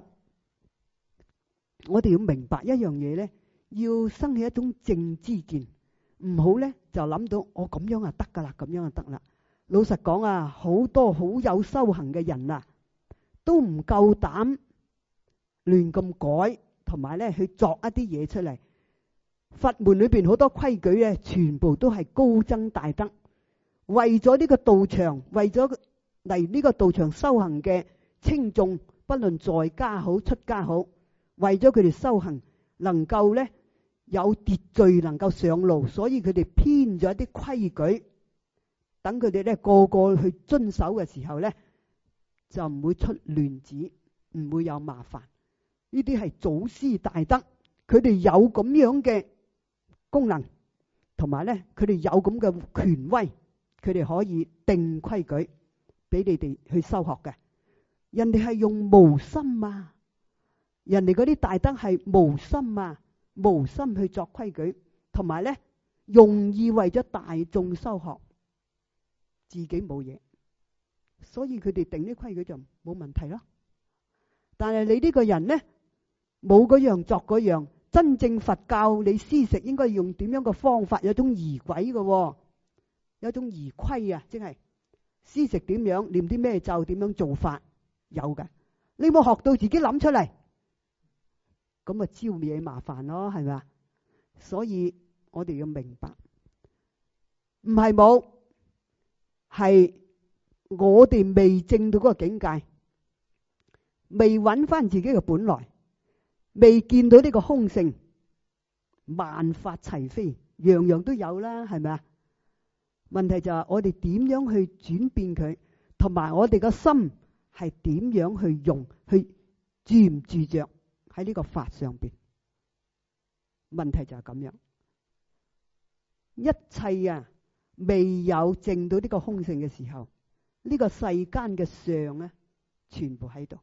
我哋要明白一樣嘢咧，要生起一種正知見，唔好咧就諗到我咁樣啊得噶啦，咁樣就得啦。老實講啊，好多好有修行嘅人啊，都唔夠膽亂咁改，同埋咧去作一啲嘢出嚟。佛門裏邊好多規矩咧，全部都係高僧大德為咗呢個道場，為咗嚟呢個道場修行嘅稱眾，不論在家好出家好，為咗佢哋修行能夠咧有秩序，能夠上路，所以佢哋編咗一啲規矩。等佢哋咧個個去遵守嘅時候咧，就唔會出亂子，唔會有麻煩。呢啲係祖師大德，佢哋有咁樣嘅功能，同埋咧佢哋有咁嘅權威，佢哋可以定規矩俾你哋去修學嘅。人哋係用無心啊，人哋嗰啲大德係無心啊，無心去作規矩，同埋咧容易為咗大眾修學。自己冇嘢，所以佢哋定啲規矩就冇問題咯。但係你呢個人呢，冇嗰樣作嗰樣，真正佛教你施食應該用點樣嘅方法，有種儀軌嘅，有種儀規啊，即係施食點樣，念啲咩咒，點樣做法，有嘅。你冇學到自己諗出嚟，咁啊招嘢麻煩咯，係咪啊？所以我哋要明白，唔係冇。係我哋未證到嗰個境界，未揾翻自己嘅本來，未見到呢個空性，萬法齊飛，樣樣都有啦，係咪啊？問題就係我哋點樣去轉變佢，同埋我哋個心係點樣去用，去住唔住着喺呢個法上邊？問題就係咁樣，一切啊！未有證到呢個空性嘅時候，呢個世間嘅相咧，全部喺度。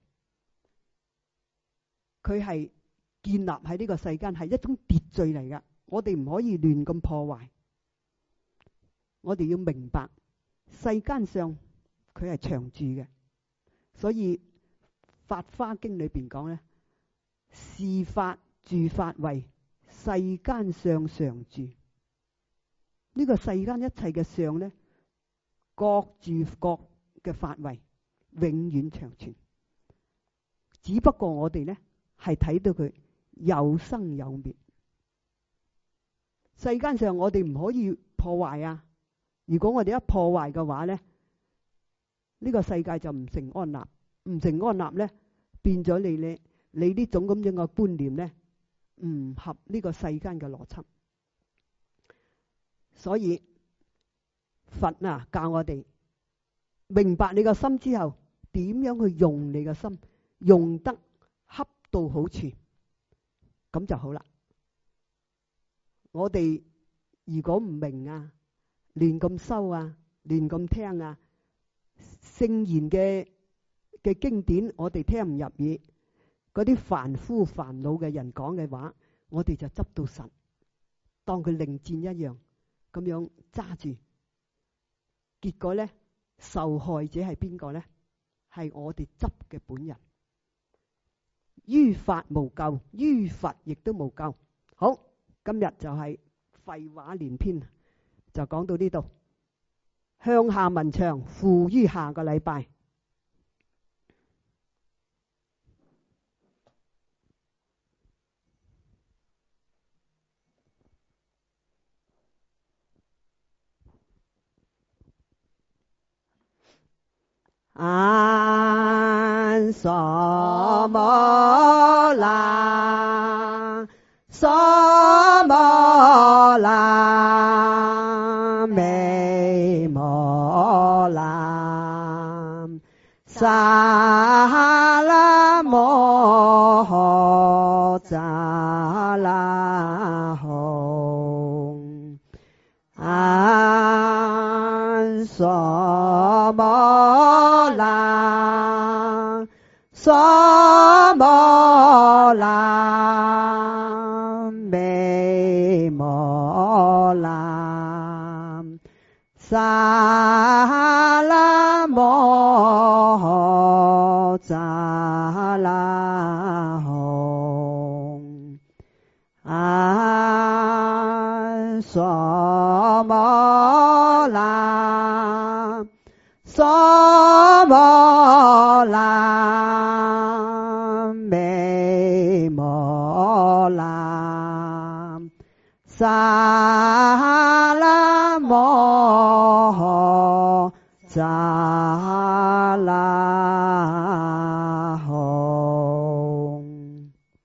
佢係建立喺呢個世間，係一種秩序嚟噶。我哋唔可以亂咁破壞。我哋要明白世間上佢係長住嘅，所以《法華經》裏邊講咧，是法住法位，世間上常住。呢個世間一切嘅相咧，各住各嘅法位，永遠長存。只不過我哋咧係睇到佢有生有滅。世間上我哋唔可以破壞啊！如果我哋一破壞嘅話咧，呢個世界就唔成安立，唔成安立咧，變咗你呢種咁樣嘅觀念咧，唔合呢個世間嘅邏輯。所以佛啊教我哋明白你個心之後，點樣去用你個心，用得恰到好處，咁就好啦。我哋如果唔明啊，亂咁修啊，亂咁聽啊，聖言嘅經典我哋聽唔入耳，嗰啲凡夫煩惱嘅人講嘅話，我哋就執到實，當佢令箭一樣。 咁樣揸住，結果呢，受害者係邊個呢？係我哋執嘅本人。於法無救，於佛亦都無救。好，今日就係廢話連篇，就講到呢度。向下文長，付於下個禮拜。安娑摩那，娑摩那，美摩那，薩拉摩訶扎那吽，安娑摩那，娑摩那，美摩那，薩拉摩訶扎那吽，安娑摩那，娑摩那，美摩那，薩拉摩